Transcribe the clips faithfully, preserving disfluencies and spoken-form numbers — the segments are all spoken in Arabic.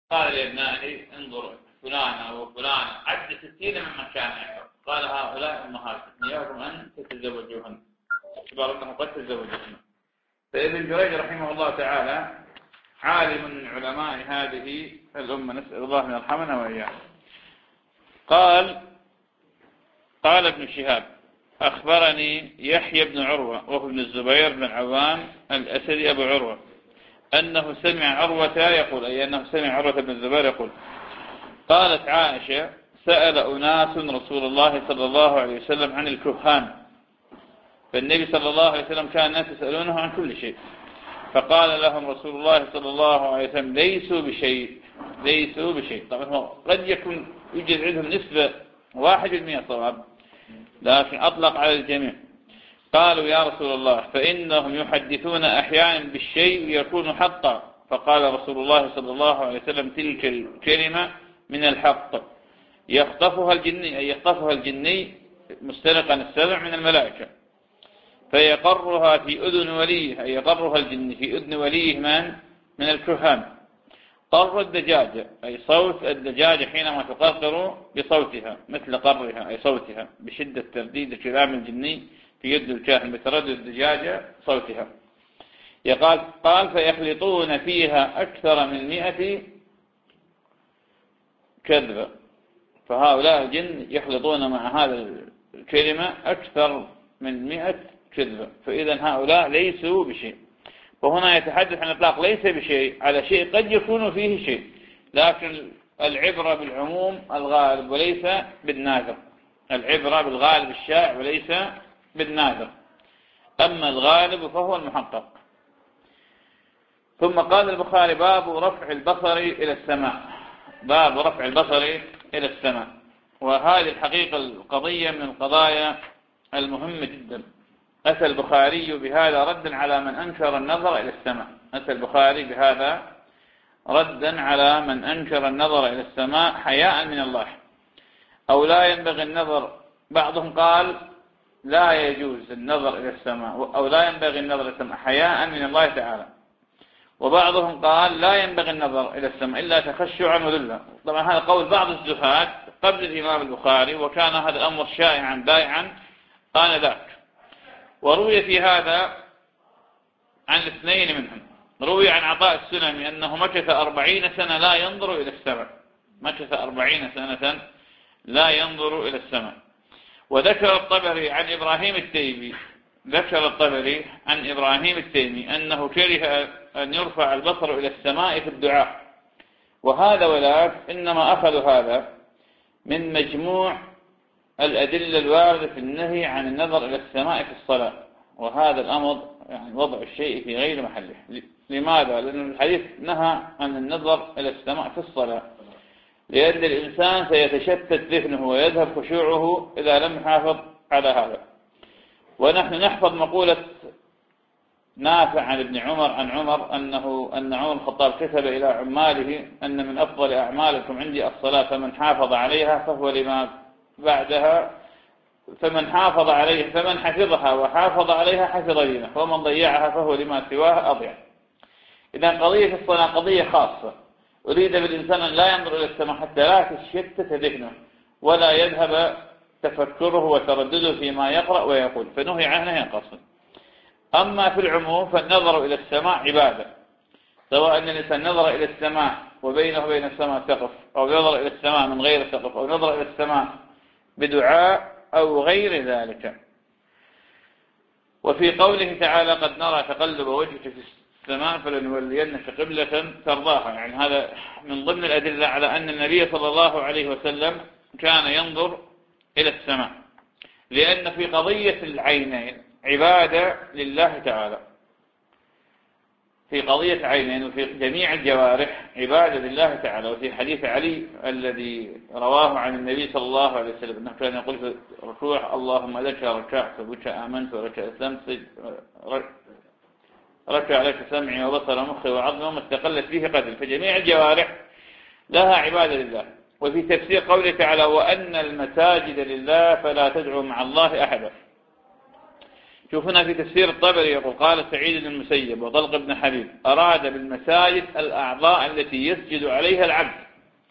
قال لأبنائه انظروا فلانة وفلانة عد ستين من مكان آخر، قال هؤلاء أمهاتكم إياكم أن تتزوجوهن، اعتبار أنه قد تزوجوهن. فابن جريج رحمه الله تعالى عالم من علماء هذه الأمة، نسأل الله أن يرحمنا وإياه. قال قال ابن شهاب أخبرني يحيى بن عروة وهو ابن الزبير بن عوام الأسدي أبو عروة أنه سمع عروة يقول، أي أنه سمع عروة بن الزبير يقول قالت عائشة سأل أناس رسول الله صلى الله عليه وسلم عن الكهان، فالنبي صلى الله عليه وسلم كان الناس يسألونه عن كل شيء، فقال لهم رسول الله صلى الله عليه وسلم ليسوا بشيء ليسوا بشيء. طبعا قد يكون يوجد عندهم نسبة واحد بالمئة صواب، لكن أطلق على الجميع. قالوا يا رسول الله فإنهم يحدثون أحيانا بالشيء يكون حقا، فقال رسول الله صلى الله عليه وسلم تلك الكلمة من الحق يخطفها الجني، أي يخطفها الجني مسترقا السبع من الملائكة فيقرها في أذن وليه، أي يقرها الجن في أذن وليه من من الكهان. قر الدجاجة أي صوت الدجاجة حينما تقرقر بصوتها مثل قرها أي صوتها بشدة ترديد كلام الجني في يد الكاهن بتردد الدجاجة صوتها. يقال قال فيخلطون فيها أكثر من مئة كذبة، فهؤلاء الجن يخلطون مع هذا الكلمة أكثر من مئة كذبة، فإذا هؤلاء ليسوا بشيء. وهنا يتحدث عن إطلاق ليس بشيء على شيء قد يكون فيه شيء، لكن العبرة بالعموم الغالب وليس بالنادر، العبرة بالغالب الشائع وليس بالنادر، أما الغالب فهو المحقق. ثم قال البخاري باب رفع البصر إلى السماء، باب رفع البصر إلى السماء. وهذه الحقيقة القضية من القضايا المهمة جدا. أتى البخاري بهذا ردا على من أنكر النظر إلى السماء، أتى البخاري بهذا ردا على من أنكر النظر إلى السماء حياء من الله، أو لا ينبغي النظر. بعضهم قال لا يجوز النظر إلى السماء، أو لا ينبغي النظر إلى السماء حياء من الله تعالى، وبعضهم قال لا ينبغي النظر إلى السماء إلا تخشعا وذلا. طبعا هذا قول بعض الزهاد قبل الإمام البخاري، وكان هذا الأمر شائعا بائعا آنذاك. وروي في هذا عن اثنين منهم، روي عن عطاء السلمي أنه مكث أربعين سنة لا ينظر إلى السماء، مكث أربعين سنة لا ينظر إلى السماء. وذكر الطبري عن إبراهيم التيمي، ذكر الطبري عن إبراهيم التيمي أنه كره أن يرفع البصر إلى السماء في الدعاء. وهذا ولاك إنما أخذ هذا من مجموع الأدلة الواردة في النهي عن النظر إلى السماء في الصلاة، وهذا الأمر يعني وضع الشيء في غير محله. لماذا؟ لأن الحديث نهى عن النظر إلى السماء في الصلاة، لأن الإنسان سيتشتت ذهنه ويذهب خشوعه إذا لم يحافظ على هذا. ونحن نحفظ مقولة نافع عن ابن عمر عن عمر أنه أن عمر الخطاب كتب إلى عماله أن من أفضل أعمالكم عندي الصلاة، فمن حافظ عليها فهو لما بعدها، فمن حافظ عليها فمن حفظها وحافظ عليها حفظ دينه، ومن ضيعها فهو لما سواه أضيع. إذا قضية الصلاة قضية خاصة، أريد بالإنسان أن لا ينظر إلى السماء حتى لا تشتت ذهنه ولا يذهب تفكره وتردده فيما يقرأ ويقول، فنهي عنه ينقصد. أما في العموم فالنظر إلى السماء عبادة، سواء أن الإنسان نظر إلى السماء وبينه وبين السماء سقف، أو نظر إلى السماء من غير سقف، أو نظر إلى السماء بدعاء أو غير ذلك. وفي قوله تعالى قد نرى تقلب وجهك في السماء فلنولينك قبلة ترضاها، يعني هذا من ضمن الأدلة على أن النبي صلى الله عليه وسلم كان ينظر إلى السماء، لأن في قضية العينين عبادة لله تعالى، في قضية عينين وفي جميع الجوارح عبادة لله تعالى. وفي حديث علي الذي رواه عن النبي صلى الله عليه وسلم أنه كان يقول في الركوع اللهم لك ركعت وبك آمنت ولك أسلمت، ركع لك سمعي وبصر مخي وعظمي وما استقلت فيه قدم، فجميع الجوارح لها عبادة لله. وفي تفسير قوله تعالى وأن المساجد لله فلا تدعوا مع الله أحدا، شوف هنا في تفسير الطبري يقول قال سعيد بن المسيب وطلق بن حبيب أراد بالمساجد الأعضاء التي يسجد عليها العبد.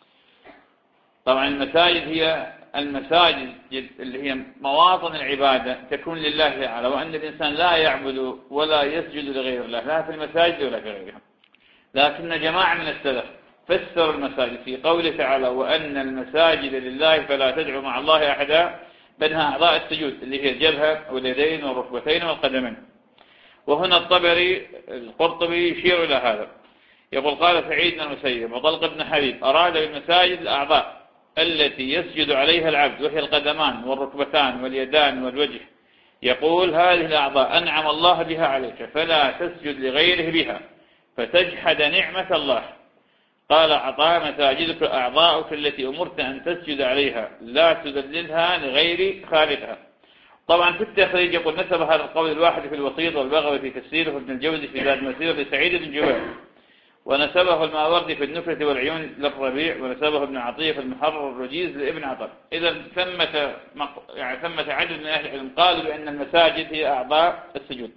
طبعا المساجد هي المساجد اللي هي مواطن العبادة تكون لله تعالى، وأن الإنسان لا يعبد ولا يسجد لغير الله لا في المساجد ولا في غيرها. لكن جماعة من السلف فسروا المساجد في قوله تعالى وأن المساجد لله فلا تدعوا مع الله أحدا، بينها أعضاء السجود اللي هي الجبهة واليدين والركبتين والقدمين. وهنا الطبري القرطبي يشير إلى هذا، يقول قال سعيد بن المسيب وطلق بن حبيب أراد بالمساجد الأعضاء التي يسجد عليها العبد وهي القدمان والركبتان واليدان والوجه. يقول هذه الأعضاء أنعم الله بها عليك فلا تسجد لغيره بها فتجحد نعمة الله. قال عطاء مساجدك أعضاؤك التي أمرت أن تسجد عليها لا تذللها لغير خالقها. طبعا في التخريج يقول نسب هذا القول الواحد في الوسيط والبغوي في تفسيره وابن الجوزي في زاد مسير لسعيد بن جبير، ونسبه الماوردي في النكرة والعيون للربيع، ونسبه ابن عطية في المحرر الوجيز لابن عطر. إذا ثمة يعني ثمة عدد من أهل العلم قالوا بأن المساجد هي أعضاء السجود.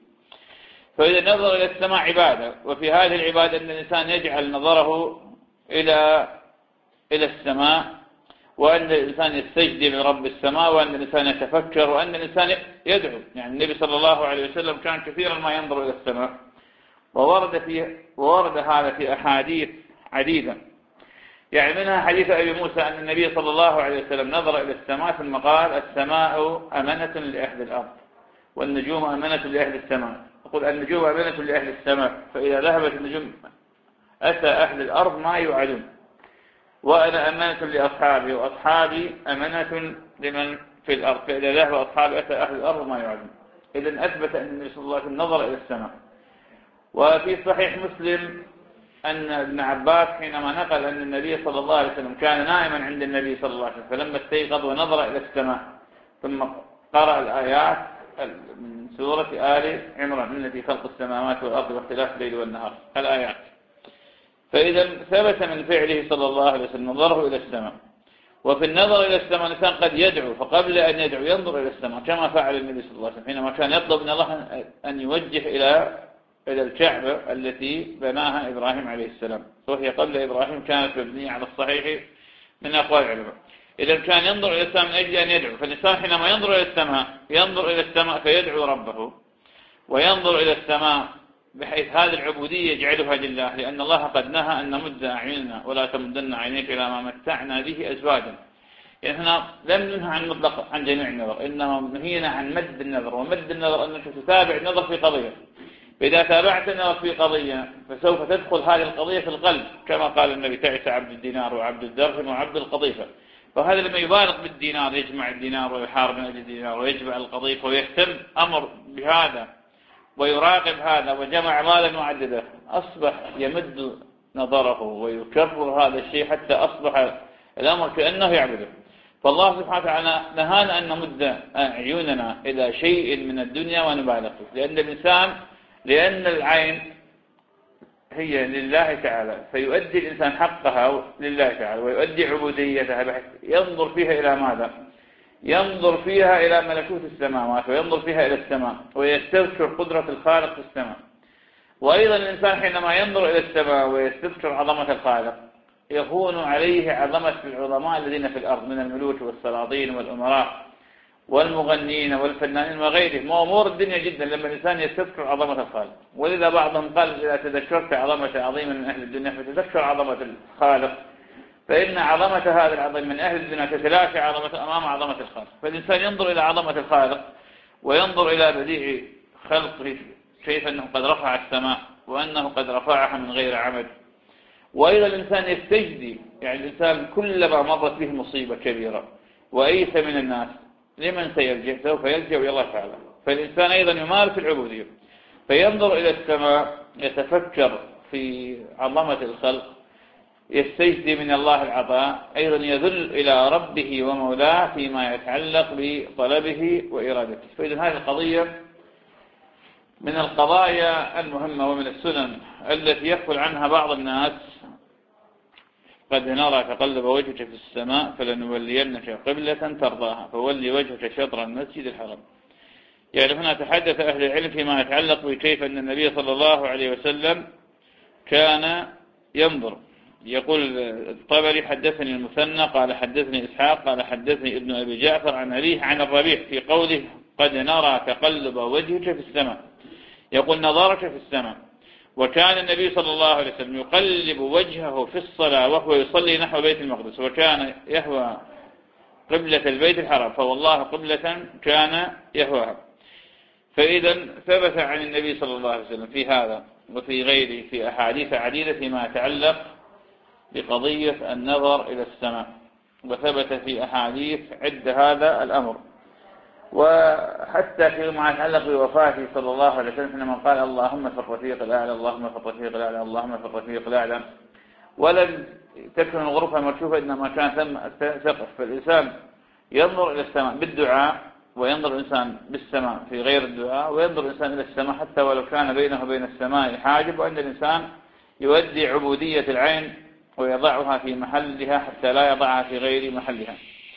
فإذا نظر إلى السماء عبادة، وفي هذه العبادة أن الإنسان يجعل نظره إلى إلى السماء، وأن الإنسان يستجدي من رب السماء، وأن الإنسان يتفكر، وأن الإنسان يدعو. يعني النبي صلى الله عليه وسلم كان كثيرا ما ينظر إلى السماء، وورد فيه وورد هذا في أحاديث عديدة. يعني منها حديث أبي موسى أن النبي صلى الله عليه وسلم نظر إلى السماء ثم قال السماء أمنة لأهل الأرض والنجوم أمنة لأهل السماء. يقول النجوم أمنة لأهل السماء، فإذا ذهبت النجوم أتى أهل الأرض ما يوعدون، وأنا أمانة لأصحابي وأصحابي أمانة لمن في الأرض، فإذا ذهب أصحابي أتى أهل الأرض ما يوعدون. إذن أثبت أن النبي صلى الله عليه وسلم نظر إلى السماء. وفي صحيح مسلم أن ابن عباس حينما نقل أن النبي صلى الله عليه وسلم كان نائما عند النبي صلى الله عليه وسلم فلما استيقظ ونظر إلى السماء ثم قرأ الآيات من سورة آل عمران التي خلق السماوات والأرض واختلاف الليل والنهار الآيات. فإذا ثبت من فعله صلى الله عليه وسلم نظره إلى السماء. وفي النظر إلى السماء الإنسان قد يدعو، فقبل أن يدعو ينظر إلى السماء كما فعل النبي صلى الله عليه وسلم حينما كان يطلب من الله أن يوجه إلى إلى الكعبة التي بناها إبراهيم عليه السلام، وهي قبل إبراهيم كانت مبنية على الصحيح من أقوال العلماء. إذا كان ينظر إلى السماء من أجل أن يدعو. فالإنسان حينما ينظر إلى السماء ينظر إلى السماء فيدعو ربه، وينظر إلى السماء بحيث هذه العبودية يجعلها لله، لأن الله قد نهى أن نمد أعيننا ولا تمدن عينيك إلى ما متعنا به أزواجا. يعني هنا لم ننهى عن مطلق عن جميع النظر، إنما نهينا عن مد النظر. ومد النظر أنك تتابع النظر في قضية، فإذا تابعت النظر في قضية فسوف تدخل هذه القضية في القلب، كما قال النبي تعس عبد الدينار وعبد الدرهم وعبد القضيفة. فهذا لما يبالغ بالدينار يجمع الدينار ويحارب من أجل الدينار ويجمع القضيفة ويهتم أمر بهذا ويراقب هذا وجمع مالا معددا، أصبح يمد نظره ويكرر هذا الشيء حتى أصبح الأمر كأنه يعبده. فالله سبحانه وتعالى نهانا أن نمد عيوننا إلى شيء من الدنيا ونبالغ فيه، لأن الإنسان لأن العين هي لله تعالى، فيؤدي الإنسان حقها لله تعالى ويؤدي عبوديتها بحيث ينظر فيها إلى ماذا؟ ينظر فيها إلى ملكوت السماوات، وينظر فيها إلى السماء، ويستذكر قدرة الخالق في السماء. وأيضا الإنسان حينما ينظر إلى السماء ويستذكر عظمة الخالق يهون عليه عظمة العظماء الذين في الأرض من الملوك والسلاطين والأمراء والمغنين والفنانين وغيرهم وأمور الدنيا جدا لما الإنسان يستذكر عظمة الخالق. ولذا بعضهم قال إذا تذكرت عظمة عظيما من أهل الدنيا فتذكر عظمة الخالق، فإن عظمة هذا العظيم من أهل الدنيا تتلاشى عظمة أمام عظمة الخالق. فالإنسان ينظر إلى عظمة الخالق وينظر إلى بديع خلقه كيف أنه قد رفع السماء وأنه قد رفعها من غير عمد. وأيضا الإنسان يستجدي، يعني الإنسان كلما مرت به مصيبة كبيرة وأيس من الناس لمن سيرجع؟ سوف يرجع إلى الله تعالى. فالإنسان أيضا يمارس العبودية فينظر إلى السماء يتفكر في عظمة الخلق، يستجدي من الله العطاء، أيضا يذل إلى ربه ومولاه فيما يتعلق بطلبه وإرادته. فإذا هذه القضية من القضايا المهمة ومن السنن التي يغفل عنها بعض الناس. قد نرى تقلب وجهك في السماء فلنولينك قبلة ترضاها فولي وجهك شطر المسجد الحرام. يعني هنا تحدث أهل العلم فيما يتعلق بكيف أن النبي صلى الله عليه وسلم كان ينظر. يقول الطبري حدثني المثنى قال حدثني إسحاق قال حدثني ابن أبي جعفر عن أبيه عن الربيع في قوله قد نرى تقلب وجهك في السماء، يقول نظرك في السماء. وكان النبي صلى الله عليه وسلم يقلب وجهه في الصلاة وهو يصلي نحو بيت المقدس، وكان يهوى قبلة البيت الحرام، فوالله قبلة كان يهواها. فإذا ثبت عن النبي صلى الله عليه وسلم في هذا وفي غيره في أحاديث عديدة فيما يتعلق بقضية النظر إلى السماء، وثبت في أحاديث عد هذا الأمر. وحتى فيما يتعلق بوفاته صلى الله عليه وسلم حينما قال اللهم في الرفيق الأعلى اللهم في الرفيق الأعلى اللهم في الرفيق الأعلى، ولم تكن الغرفة مرشوفة إنما كان ثم سقف. فالإنسان ينظر إلى السماء بالدعاء، وينظر الإنسان بالسماء في غير الدعاء، وينظر الإنسان إلى السماء حتى ولو كان بينه وبين السماء حاجب، وأن الإنسان يؤدي عبودية العين ويضعها في محلها حتى لا يضعها في غير محلها.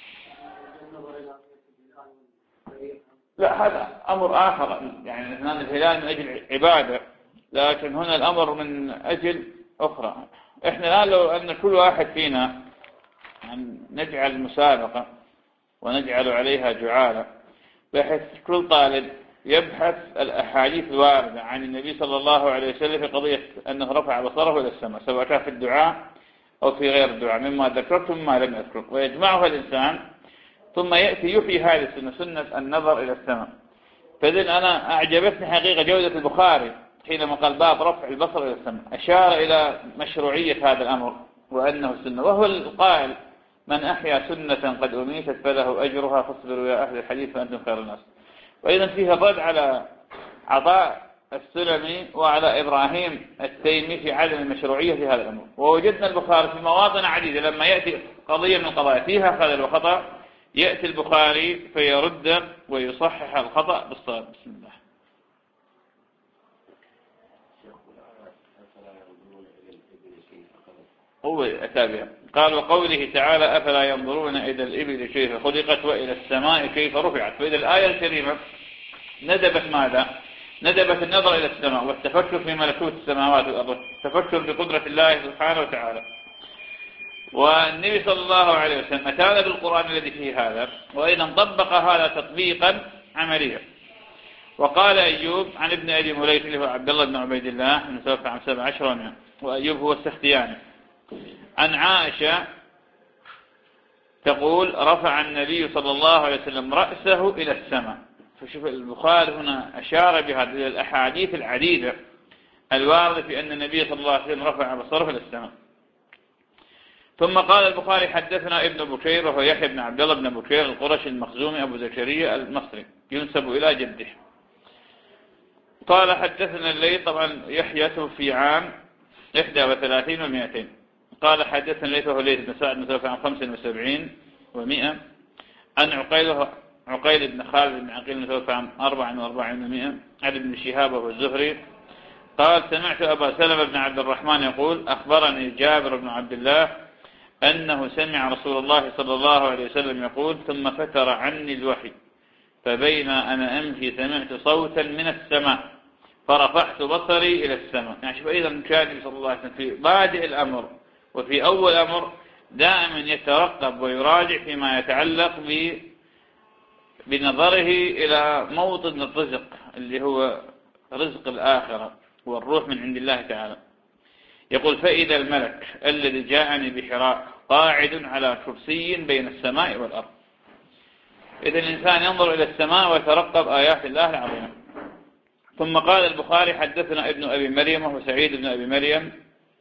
لا، هذا أمر آخر، يعني اثنان الهلال من أجل عبادة، لكن هنا الأمر من أجل أخرى. إحنا الآن لو أن كل واحد فينا نجعل مسابقة ونجعل عليها جعالة، بحيث كل طالب يبحث الأحاديث الواردة عن النبي صلى الله عليه وسلم في قضية أنه رفع بصره إلى السماء، سواء كان في الدعاء أو في غير الدعاء مما ذكرت ومما لم أذكر، ويجمعها الإنسان ثم يأتي يحيي هذه السنة، سنة النظر إلى السماء. فإذن أنا أعجبتني حقيقة جودة البخاري حينما قال باب رفع البصر إلى السماء، أشار إلى مشروعية هذا الأمر وأنه السنة، وهو القائل من أحيا سنة قد أميتت فله أجرها فاصبروا يا أهل الحديث فأنتم خير الناس. وإذن فيها الرد على عطاء السلمي وعلى إبراهيم التيمي في عدم المشروعية في هذا الأمر. ووجدنا البخاري في مواطن عديدة لما يأتي قضية من القضايا فيها خلل وخطأ يأتي البخاري فيرد ويصحح الخطأ بالصواب. بسم الله. هو أتابع قال وقوله تعالى أفلا ينظرون إلى الإبل كيف خلقت وإلى السماء كيف رفعت. فإذا الآية الكريمة ندبت ماذا؟ ندبت النظر إلى السماء والتفكر في ملكوت السماوات والأرض، التفكر بقدرة الله سبحانه وتعالى. والنبي صلى الله عليه وسلم أتانا بالقرآن الذي فيه هذا، وأيضا طبق هذا تطبيقا عمليا. وقال أيوب عن ابن أبي مليك اللي هو عبد الله بن عبيد الله من توفى عام سبع عشر، وأيوب هو السختياني، عن عائشة تقول رفع النبي صلى الله عليه وسلم رأسه إلى السماء. فشوف البخاري هنا أشار بهذه الأحاديث العديدة الواردة في أن النبي صلى الله عليه وسلم رفع بصره إلى السماء. ثم قال البخاري حدثنا ابن بكير وهو يحيى بن عبد الله بن بكير القرشي المخزومي أبو زكريا المصري ينسب إلى جده. قال حدثنا الليث، طبعا يحيى توفي عام إحدى وثلاثين ومئتين. قال حدثنا الليث وهو الليث بن سعد متوفى عام خمس وسبعين ومئة، عن عقيل عقيل بن خالد بن عقيل متوفى عام أربع وأربعين ومئة، عن ابن شهاب وهو الزهري قال سمعت أبا سلمة بن عبد الرحمن يقول أخبرني جابر بن عبد الله أنه سمع رسول الله صلى الله عليه وسلم يقول ثم فتر عني الوحي فبين أنا أمشي سمعت صوتا من السماء فرفعت بصري إلى السماء. يعني شوف أيضا كان صلى الله عليه وسلم في بادئ الأمر وفي أول أمر دائما يترقب ويراجع فيما يتعلق بنظره إلى موطن الرزق اللي هو رزق الآخرة والروح من عند الله تعالى. يقول فإذا الملك الذي جاءني بحراء قاعد على كرسي بين السماء والأرض. إذا الإنسان ينظر إلى السماء ويترقب آيات الله العظيمة. ثم قال البخاري حدثنا ابن أبي مريم وهو سعيد بن أبي مريم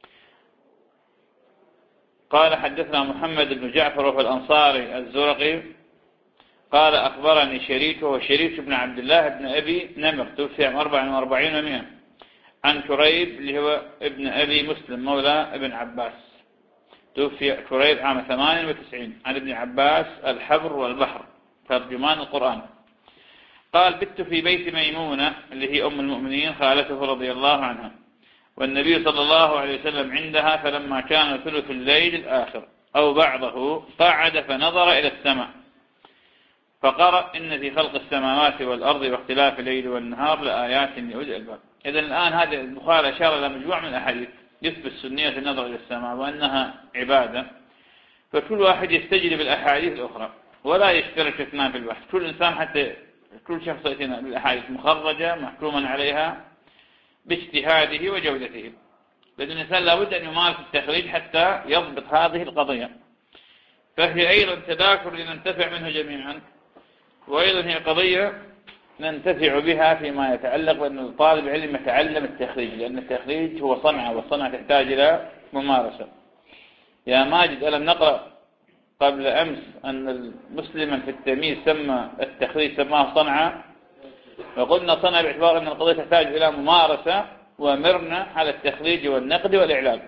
قال حدثنا محمد بن جعفر وهو الأنصاري الزرقي قال أخبرني شريك وهو شريك بن عبد الله بن أبي نمر توفي عام أربع وأربعين ومئة، عن كريب اللي هو ابن أبي مسلم مولى ابن عباس توفي كريب عام ثمان وتسعين، عن ابن عباس الحبر والبحر ترجمان القرآن قال بت في بيت ميمونة اللي هي أم المؤمنين خالته رضي الله عنها، والنبي صلى الله عليه وسلم عندها، فلما كان ثلث الليل الآخر أو بعضه قعد فنظر إلى السماء فقرأ إن في خلق السماوات والأرض واختلاف الليل والنهار لآيات لأولي الألباب. إذن الآن هذا البخاري أشار إلى مجموعة من الأحاديث يثبت سنية النظر إلى السماء وأنها عبادة، فكل واحد يستجلب الأحاديث الأخرى ولا يشترك اثنان في البحث. كل إنسان حتى كل شخص يأتينا بالأحاديث مخرجة محكوما عليها باجتهاده وجودته، لأن الإنسان لابد أن يمارس التخريج حتى يضبط هذه القضية، فهي أيضا تذاكر لننتفع منه جميعا، وأيضا هي قضية ننتفع بها فيما يتعلق بأن طالب العلم يتعلم التخريج، لأن التخريج هو صنعة، والصنعة تحتاج إلى ممارسة. يا ماجد، ألم نقرأ قبل أمس أن المسلم في التمييز سمى التخريج سماه صنعة، وقلنا صنعة باعتبار أن القضية تحتاج إلى ممارسة، ومرنا على التخريج والنقد والإعلام.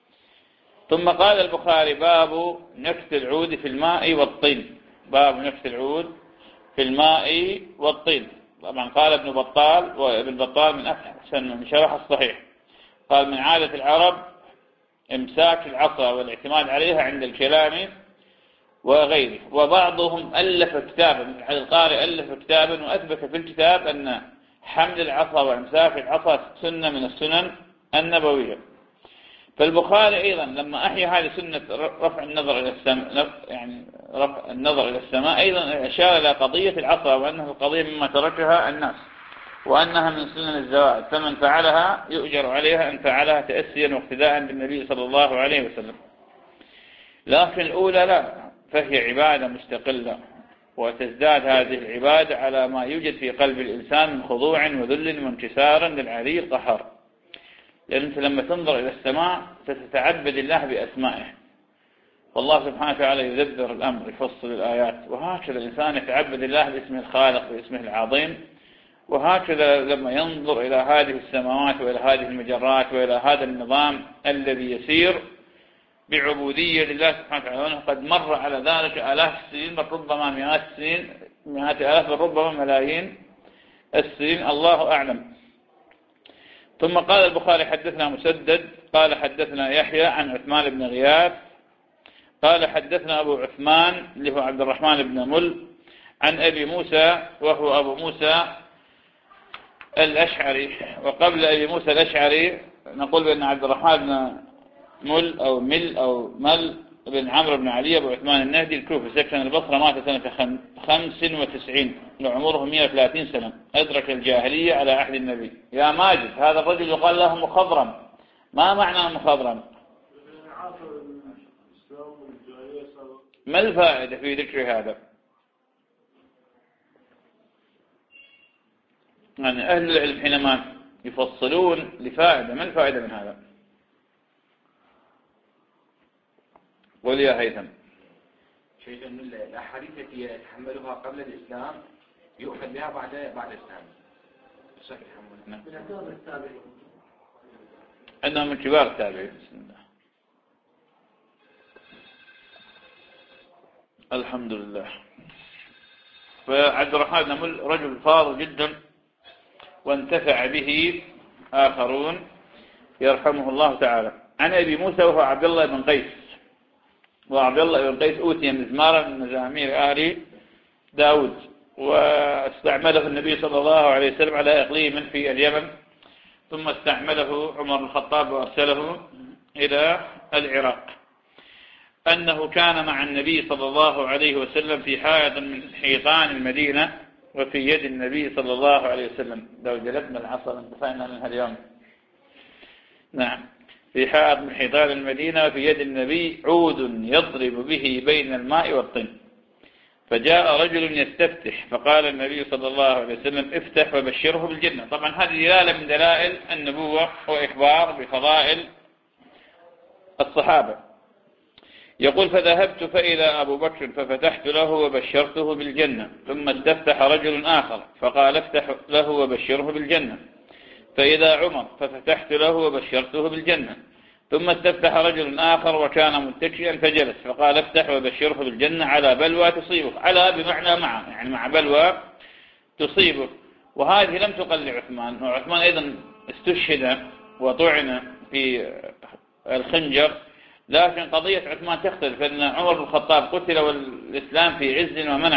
ثم قال البخاري: باب نكت العود في الماء والطين. باب نكت العود في الماء والطين. طبعا قال ابن بطال، وابن بطال من أحسن من شرح الصحيح، قال: من عادة العرب امساك العصا والاعتماد عليها عند الكلام وغيره. وبعضهم ألف كتابا، القارئ ألف كتابا وأثبت في الكتاب أن حمل العصا وامساك العصا سنة من السنن النبوية. فالبخاري أيضا لما أحيا هذه سنة رفع النظر إلى السماء، يعني رفع النظر إلى السماء، أيضا أشار إلى قضية العصا، وأنها القضية مما تركها الناس، وأنها من سنن الزوائد، فمن فعلها يؤجر عليها أن فعلها تأسيا واقتداء بالنبي صلى الله عليه وسلم. لكن الأولى لا، فهي عبادة مستقلة، وتزداد هذه العبادة على ما يوجد في قلب الإنسان من خضوع وذل وانكسار للعلي القهار. لأن أنت لما تنظر إلى السماء ستتعبد الله بأسمائه، والله سبحانه وتعالى يدبر الأمر يفصل الآيات، وهكذا الإنسان يتعبد الله باسمه الخالق باسمه العظيم. وهكذا لما ينظر إلى هذه السماوات وإلى هذه المجرات وإلى هذا النظام الذي يسير بعبودية لله سبحانه وتعالى، قد مر على ذلك آلاف السنين، بل ربما مئات السنين، مئات آلاف، بل ربما ملايين السنين، الله أعلم. ثم قال البخاري: حدثنا مسدد قال حدثنا يحيى عن عثمان بن غياث قال حدثنا أبو عثمان اللي هو عبد الرحمن بن مل عن أبي موسى وهو أبو موسى الأشعري. وقبل أبي موسى الأشعري نقول بأن عبد الرحمن بن مل أو مل أو مل بن عمرو بن علي أبو عثمان النهدي الكوفي، سكن البصرة، مات سنة خمس وتسعين وعمره مئة وثلاثين سنة، أدرك الجاهلية على عهد النبي. يا ماجد، هذا الرجل يقال له مخضرم. ما معنى مخضرم؟ ما الفائدة في ذكر هذا؟ يعني أهل العلم حينما يفصلون لفائدة، ما الفائدة من هذا؟ قل يا هيثم. شيء أن الأحاديث التي يتحملها قبل الإسلام يؤخذ بها بعد بعد الإسلام. نعم. أنهم من كبار التابعين. بسم الله. الحمد لله. فعبد الرحمن بن مل رجل فاضل جدا، وانتفع به آخرون يرحمه الله تعالى. عن أبي موسى وهو عبد الله بن قيس، وعبد الله بن قيس أوتي مزمارا من مزامير آل داود، واستعمله النبي صلى الله عليه وسلم على إقليم في اليمن، ثم استعمله عمر بن الخطاب وأرسله إلى العراق. أنه كان مع النبي صلى الله عليه وسلم في حائط من حيطان المدينة، وفي يد النبي صلى الله عليه وسلم، لو جلبنا العصا انتفعنا منها اليوم. نعم، في حائط من حيطان المدينة وفي يد النبي عود يضرب به بين الماء والطين. فجاء رجل يستفتح، فقال النبي صلى الله عليه وسلم: افتح وبشره بالجنة. طبعا هذه دلالة من دلائل النبوة وإخبار بفضائل الصحابة. يقول: فذهبت فإذا أبو بكر ففتحت له وبشرته بالجنة. ثم استفتح رجل آخر فقال: افتح له وبشره بالجنة. فإذا عمر ففتحت له وبشرته بالجنة. ثم استفتح رجل آخر وكان متكئا فجلس فقال: افتح وبشره بالجنة على بلوى تصيبك. على بمعنى مع، يعني مع بلوى تصيبك. وهذه لم تقل لعثمان، وعثمان أيضا استشهد وطعن في الخنجر، لكن قضية عثمان تختلف، أن عمر بن الخطاب قتل والإسلام في عز ومنع،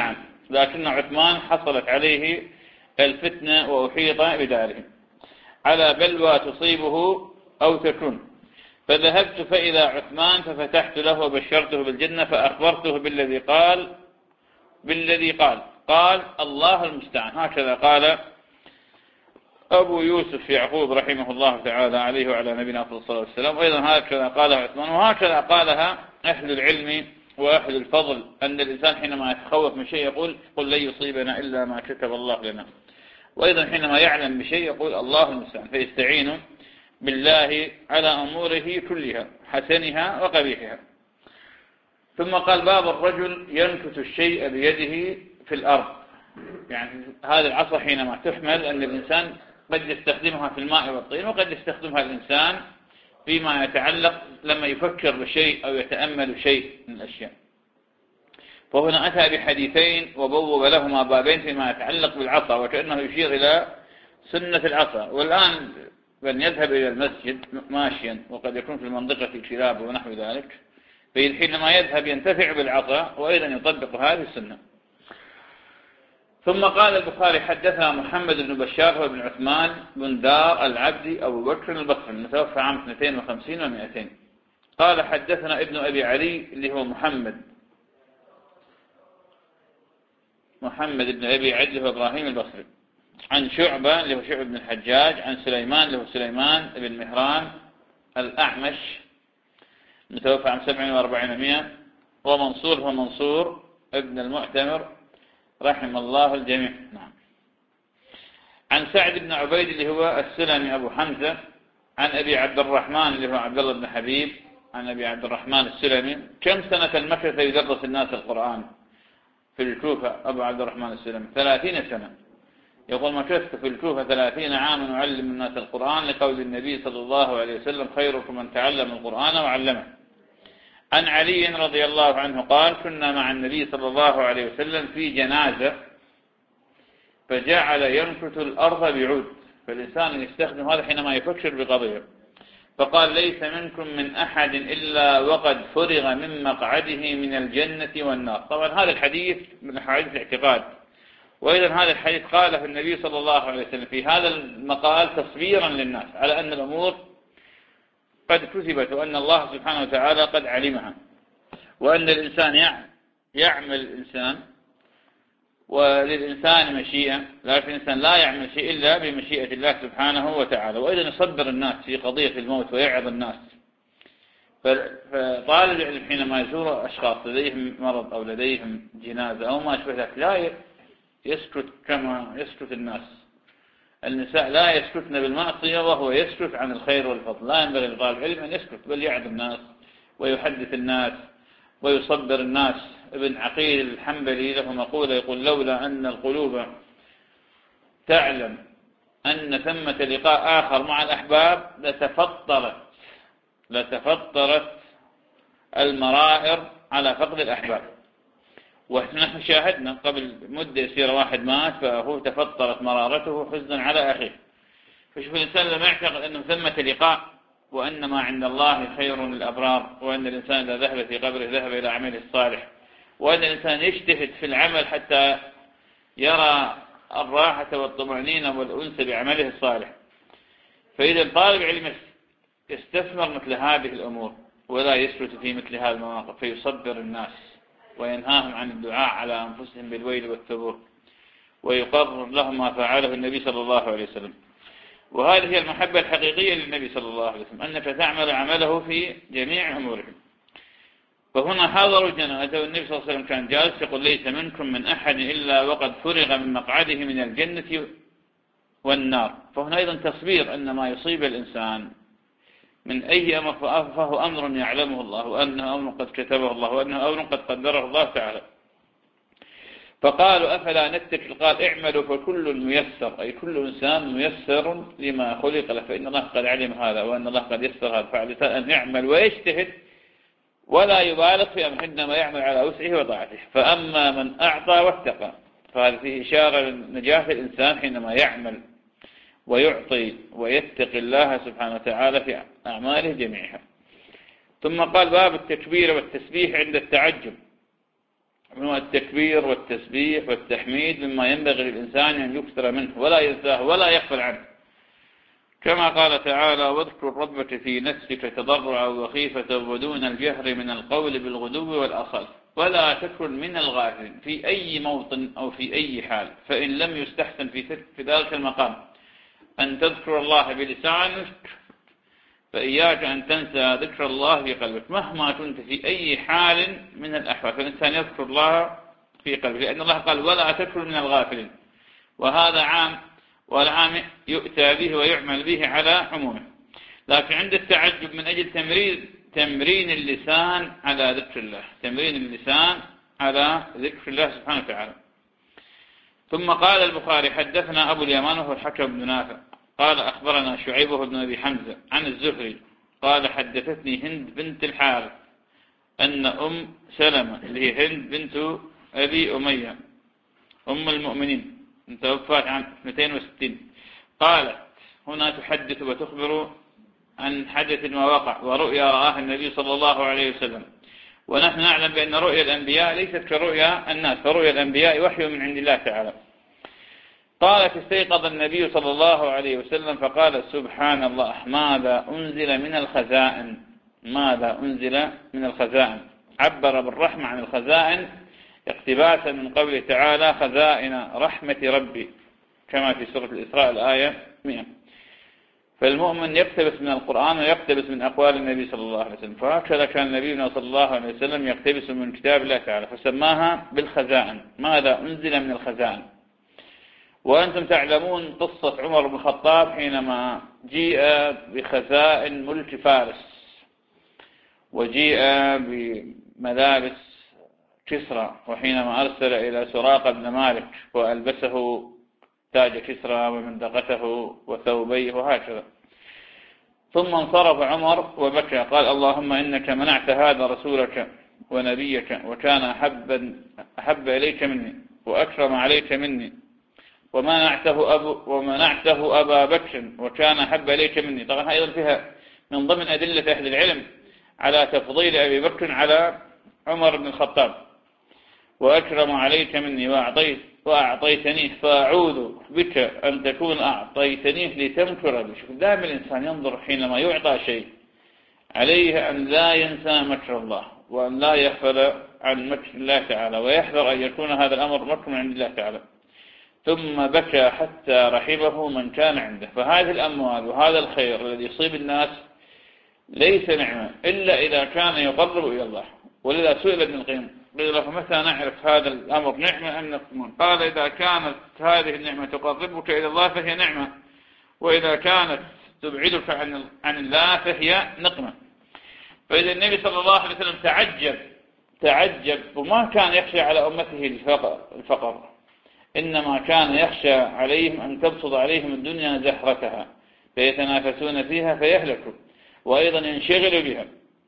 لكن عثمان حصلت عليه الفتنة وأحيط بداره على بلوى تصيبه أو تكون. فذهبت فإذا عثمان ففتحت له وبشرته بالجنة فأخبرته بالذي قال بالذي قال قال الله المستعان. هكذا قال أبو يوسف يعقوب رحمه الله تعالى عليه وعلى نبينا أفضل الصلاة والسلام. وأيضا هكذا قالها عثمان، وهكذا قالها أهل العلم وأهل الفضل، أن الإنسان حينما يتخوف من شيء يقول قل لن يصيبنا إلا ما كتب الله لنا. وأيضا حينما يعلم بشيء يقول الله المستعان، فيستعين بالله على أموره كلها حسنها وقبيحها. ثم قال باب الرجل ينكت الشيء بيده في الأرض. يعني هذه العصا حينما تحمل أن الإنسان قد يستخدمها في الماء والطين، وقد يستخدمها الإنسان فيما يتعلق لما يفكر بشيء أو يتأمل شيء من الأشياء. فهنا أتى بحديثين وبوب لهما بابين فيما يتعلق بالعصا، وكأنه يشير إلى سنة العصا. والآن من يذهب إلى المسجد ماشيا وقد يكون في المنطقة الكلاب ونحو ذلك، حينما يذهب ينتفع بالعصا وأيضا يطبق هذه السنة. ثم قال البخاري حدثنا محمد بن بشار هو بن عثمان بن دار العبدي أبو بكر البصري المتوفى عام اثنتين وخمسين ومئتين. قال حدثنا ابن أبي علي اللي هو محمد محمد بن أبي عدي هو إبراهيم البصري عن شعبة اللي هو شعبة بن الحجاج عن سليمان اللي هو سليمان بن مهران الأعمش المتوفى عام سبعين وأربعين ومئة. ومنصور هو منصور ابن المعتمر رحم الله الجميع. نعم. عن سعد بن عبيد اللي هو السلمي أبو حمزة عن أبي عبد الرحمن اللي هو عبد الله بن حبيب عن أبي عبد الرحمن السلمي. كم سنة مكث يدرس الناس القرآن في الكوفة أبو عبد الرحمن السلمي؟ ثلاثين سنة. يقول مكثت في الكوفة ثلاثين عاما نعلم الناس القرآن، لقول النبي صلى الله عليه وسلم خيركم من تعلم القرآن وعلمه. عن علي رضي الله عنه قال كنا مع النبي صلى الله عليه وسلم في جنازة فجعل ينكت الأرض بعود. فالإنسان يستخدم هذا حينما يفكر بقضية. فقال ليس منكم من أحد إلا وقد فرغ من مقعده من الجنة والنار. طبعا هذا الحديث من حديث الاعتقاد، وأيضا هذا الحديث قاله النبي صلى الله عليه وسلم في هذا المقال تصويرا للناس على أن الأمور قد كتبت، وأن الله سبحانه وتعالى قد علمها، وأن الإنسان يعمل الإنسان وللإنسان مشيئة، لكن الإنسان لا يعمل شيء إلا بمشيئة الله سبحانه وتعالى. وأيضا يصبر الناس في قضية الموت ويعظ الناس. فطالب العلم حينما يزور أشخاص لديهم مرض أو لديهم جنازة أو ما أشبه ذلك لا يسكت كما يسكت الناس. النساء لا يسكتن بالمعصية وهو يسكت عن الخير والفضل. لا ينبغي لطالب العلم أن يسكت، بل يعظ الناس ويحدث الناس ويصبر الناس. ابن عقيل الحنبلي له مقولة يقول لولا أن القلوب تعلم أن ثمة لقاء آخر مع الأحباب لتفطرت لتفطرت المرائر على فقد الأحباب. ونحن شاهدنا قبل مدة يسيرة واحد مات فهو تفطرت مرارته حزنا على أخيه. فشوف الإنسان لما يعتقد أنه ثمة لقاء وأن ما عند الله خير للأبرار، وأن الإنسان إذا ذهب في قبره ذهب إلى عمله الصالح، وأن الإنسان يجتهد في العمل حتى يرى الراحة والطمأنينة والأنس بعمله الصالح. فإذا طالب علم يستثمر مثل هذه الأمور ولا يسكت في مثل هذه المواقف فيصبر الناس وينهاهم عن الدعاء على أنفسهم بالويل والثبور، ويقرر لهم ما فعله النبي صلى الله عليه وسلم. وهذه هي المحبة الحقيقية للنبي صلى الله عليه وسلم، أنك تعمل عمله في جميع أمورهم. فهنا حضروا جنازة والنبي صلى الله عليه وسلم كان جالس يقول ليس منكم من أحد إلا وقد فرغ من مقعده من الجنة والنار. فهنا أيضا تصوير أن ما يصيب الإنسان من أي أمر فهو أمر يعلمه الله، وأنه أمر قد كتبه الله، وأنه أمر قد قدره الله تعالى. فقالوا أفلا نتكل؟ قال اعملوا فكل ميسر، أي كل إنسان ميسر لما خلق له، فإن الله قد علم هذا وأن الله قد يسر هذا. فعلى أن يعمل ويجتهد ولا يبالغ في أمر حينما يعمل على وسعه وطاعته. فأما من أعطى واتقى فهذه إشارة لنجاح الإنسان حينما يعمل ويعطي ويتقي الله سبحانه وتعالى في أعماله جميعها. ثم قال باب التكبير والتسبيح عند التعجب. التكبير والتسبيح والتحميد مما ينبغي للإنسان أن يكثر منه ولا ينساه ولا يغفل عنه، كما قال تعالى: واذكر ربك في نفسك تضرعا وخيفة ودون الجهر من القول بالغدو والآصال ولا تكن من الغافلين، في أي موطن أو في أي حال. فإن لم يستحسن في ذلك المقام أن تذكر الله بلسانك فإياك أن تنسى ذكر الله في قلبك مهما كنت في أي حال من الأحوال، فالإنسان يذكر الله في قلبه، لأن الله قال: ولا تكن من الغافلين، وهذا عام، والعام يؤتى به ويعمل به على عمومه. لكن عند التعجب من أجل تمرين تمرين اللسان على ذكر الله، تمرين اللسان على ذكر الله سبحانه وتعالى. ثم قال البخاري: حدثنا أبو اليمان وهو الحكم بن نافع قال أخبرنا شعيب بن أبي حمزة عن الزهري قال: حدثتني هند بنت الحارث أن أم سلمة اللي هي هند بنت أبي أمية أم المؤمنين توفات عام اثنتين وستين قالت: هنا تحدث وتخبر عن حدث ما وقع ورؤيا رآها النبي صلى الله عليه وسلم، ونحن نعلم بأن رؤيا الأنبياء ليست كرؤيا الناس، فرؤيا الأنبياء وحي من عند الله تعالى. قالت: استيقظ النبي صلى الله عليه وسلم فقال: سبحان الله، ماذا أنزل من الخزائن، ماذا أنزل من الخزائن. عبر بالرحمة عن الخزائن اقتباسا من قوله تعالى: خزائن رحمة ربي، كما في سورة الإسراء الآية مئة. فالمؤمن يقتبس من القرآن ويقتبس من أقوال النبي صلى الله عليه وسلم، فهكذا كان نبينا صلى الله عليه وسلم يقتبس من كتاب الله تعالى فسماها بالخزائن، ماذا أنزل من الخزائن. وأنتم تعلمون قصة عمر بن الخطاب حينما جيء بخزائن ملك فارس وجيء بملابس كسرى، وحينما أرسل إلى سراقة بن مالك وألبسه تاج كسرى ومندقته وثوبيه وهكذا، ثم انصرف عمر وبكى قال: اللهم إنك منعت هذا رسولك ونبيك وكان أحب, أحب إليك مني وأكرم عليك مني، ومنعته, أبو ومنعته أبا بكر وكان أحب إليك مني. طبعا أيضا فيها من ضمن أدلة أهل العلم على تفضيل أبي بكر على عمر بن الخطاب. وأكرم عليك مني وأعطيت وأعطيتنيه فأعوذ بك أن تكون أعطيتنيه لتمكر بي. شوف، دائما الإنسان ينظر حينما يعطى شيء عليه أن لا ينسى مكر الله وأن لا يغفل عن مكر الله تعالى، ويحذر أن يكون هذا الأمر مكر عند الله تعالى. ثم بكى حتى رحمه من كان عنده. فهذه الأموال وهذا الخير الذي يصيب الناس ليس نعمة إلا إذا كان يقرب إلى الله. ولذا سئل ابن القيم قيل له: متى نعرف هذا الأمر نعمة أم نقمة؟ قال: إذا كانت هذه النعمة تقربك إلى الله فهي نعمة، وإذا كانت تبعدك عن عن الله فهي نقمة. فإذا النبي صلى الله عليه وسلم تعجب تعجب وما كان يخشى على أمته الفقر, الفقر إنما كان يخشى عليهم أن تبسط عليهم الدنيا زهرتها فيتنافسون فيها فيهلكوا وأيضا ينشغلوا بها.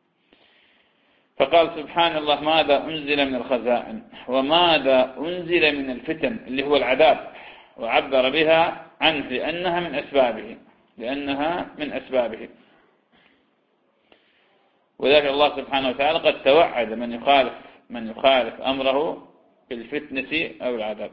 فقال: سبحان الله، ماذا أنزل من الخزائن وماذا أنزل من الفتن اللي هو العذاب، وعبر بها عنه لأنها من أسبابه لأنها من أسبابه. وذلك الله سبحانه وتعالى قد توعد من يخالف من يخالف أمره بالفتنة أو العذاب.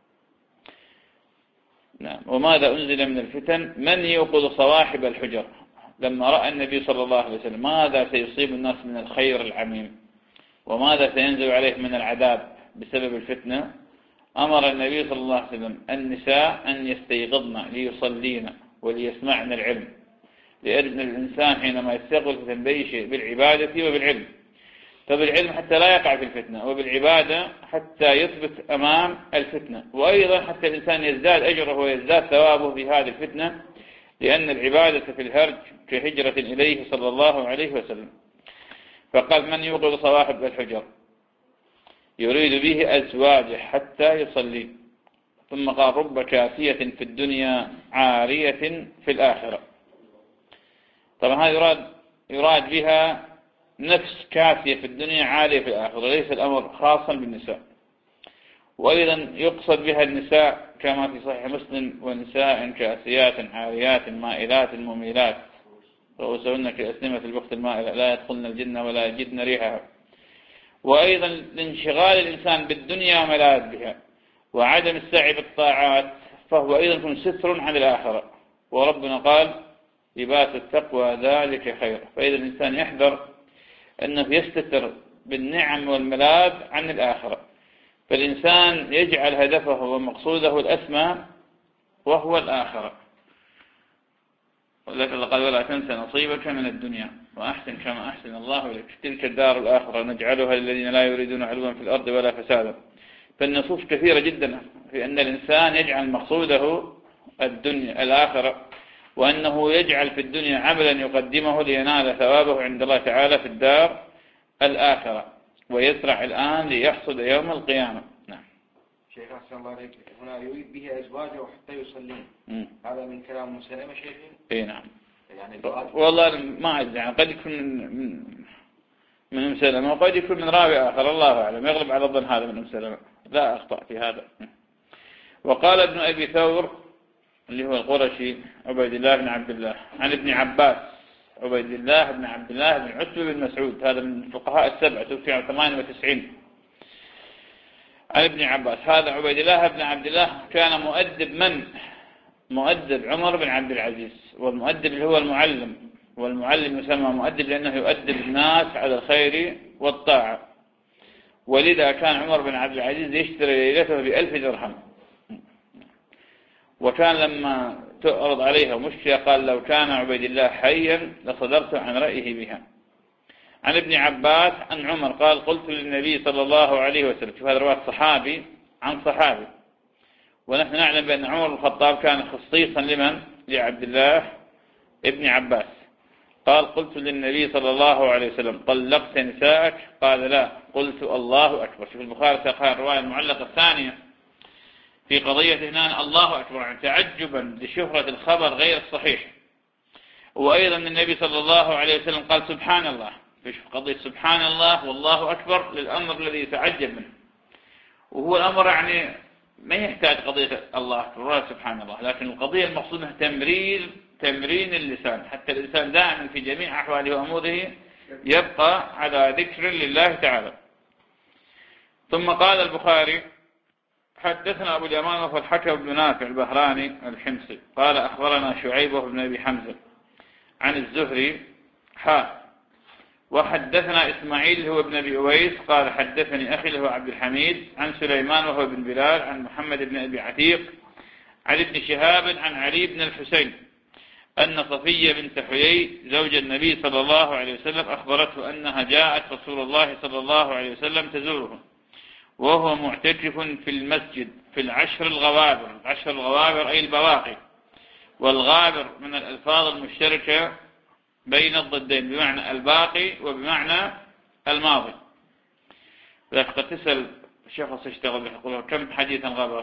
نعم. وماذا أنزل من الفتن من يوقظ صواحب الحجر. لما رأى النبي صلى الله عليه وسلم ماذا سيصيب الناس من الخير العميم وماذا سينزل عليهم من العذاب بسبب الفتنة، أمر النبي صلى الله عليه وسلم النساء أن يستيقظن ليصلين وليسمعن العلم، لأن الإنسان حينما يستيقظ بأي شيء بالعبادة وبالعلم، فبالعلم حتى لا يقع في الفتنة، وبالعبادة حتى يثبت أمام الفتنة، وأيضا حتى الإنسان يزداد أجره ويزداد ثوابه في هذه الفتنة، لأن العبادة في الهرج كهجرة إليه صلى الله عليه وسلم. فقال: من يوقظ صواحب الحجر، يريد به أزواجه حتى يصلي. ثم قال: رب كافية في الدنيا عارية في الآخرة. طبعا هذا يراد, يراد بها نفس كافية في الدنيا عالية في الآخرة، ليس الأمر خاصا بالنساء. وأيضا يقصد بها النساء كما في صحيح مسلم: ونساء كاسيات عاريات مائلات مميلات رؤوسهن كأسنمة البخت المائلة لا يدخلن الجنة ولا يجدن ريحها. وأيضا لانشغال الإنسان بالدنيا وملاذها وعدم السعي بالطاعات، فهو أيضا يكون ستر عن الآخرة. وربنا قال لباس التقوى ذلك خير. فإذا الإنسان يحذر أنه يستتر بالنعم والملاذ عن الآخرة، فالإنسان يجعل هدفه ومقصوده الأسمى وهو الآخرة. ولك قال ولا تنسى نصيبك من الدنيا وأحسن كما أحسن الله إليك تلك الدار الآخرة نجعلها للذين لا يريدون علوا في الأرض ولا فسادا. فالنصوص كثيرة جدا في أن الإنسان يجعل مقصوده الدنيا الآخرة، وأنه يجعل في الدنيا عملا يقدمه لينال ثوابه عند الله تعالى في الدار الآخرة، ويسرع الآن ليحصد يوم القيامة. نعم. شيخ أحسن الله عليك، هنا يريد به أزواجه حتى يصلين، هذا من كلام أم سلمة شيخ؟ إيه نعم. يعني والله ما أدري، يعني قد يكون من من أم سلمة وقد يكون من راوي آخر، الله أعلم، يغلب على الظن هذا من أم سلمة، لا أخطأ في هذا. وقال ابن أبي ثور اللي هو القرشي عبيد الله بن عبد الله عن ابن عباس عبيد الله بن عبد الله بن عتبة بن مسعود، هذا من الفقهاء السبعة توفي عام ثمانية وتسعين. عن ابن عباس هذا عبيد الله بن عبد الله كان مؤدب من؟ مؤدب عمر بن عبد العزيز، والمؤدب اللي هو المعلم، والمعلم يسمى مؤدب لأنه يؤدب الناس على الخير والطاعة. ولذا كان عمر بن عبد العزيز يشتري ليلته بألف درهم، وكان لما تعرض عليها مشكلة قال لو كان عبيد الله حيا لصدرت عن رأيه بها. عن ابن عباس عن عمر قال قلت للنبي صلى الله عليه وسلم، شوف هذا رواية صحابي عن صحابي، ونحن نعلم بأن عمر بن الخطاب كان خصيصا لمن؟ لعبد الله ابن عباس. قال قلت للنبي صلى الله عليه وسلم طلقت نساءك؟ قال لا. قلت الله أكبر. شوف البخاري ساقها الرواية المعلقة الثانية في قضية هنا الله أكبر، يعني تعجبا لشهرة الخبر غير الصحيح. وأيضا النبي صلى الله عليه وسلم قال سبحان الله، في قضية سبحان الله والله أكبر للأمر الذي يتعجب منه، وهو الأمر يعني ما يحتاج قضية الله أكبر ولا سبحان الله، لكن القضية المقصودة تمرين تمرين اللسان، حتى الإنسان دائما في جميع أحواله وأموره يبقى على ذكر لله تعالى. ثم قال البخاري حدثنا أبو اليمان وهو الحكم بن نافع البهراني الحمصي قال أخبرنا شعيب بن أبي حمزة عن الزهري حا وحدثنا إسماعيل هو ابن أبي أويس قال حدثني أخي له عبد الحميد عن سليمان وهو بن بلال عن محمد بن أبي عتيق عن ابن شهاب عن علي بن الحسين أن صفية بنت حيي زوج النبي صلى الله عليه وسلم أخبرته أنها جاءت رسول الله صلى الله عليه وسلم تزوره وهو معتكف في المسجد في العشر الغوابر. العشر الغوابر أي البواقي، والغابر من الألفاظ المشتركة بين الضدين بمعنى الباقي وبمعنى الماضي. قد تسأل شخص يشتغل بحقوله كم حديثا غابر،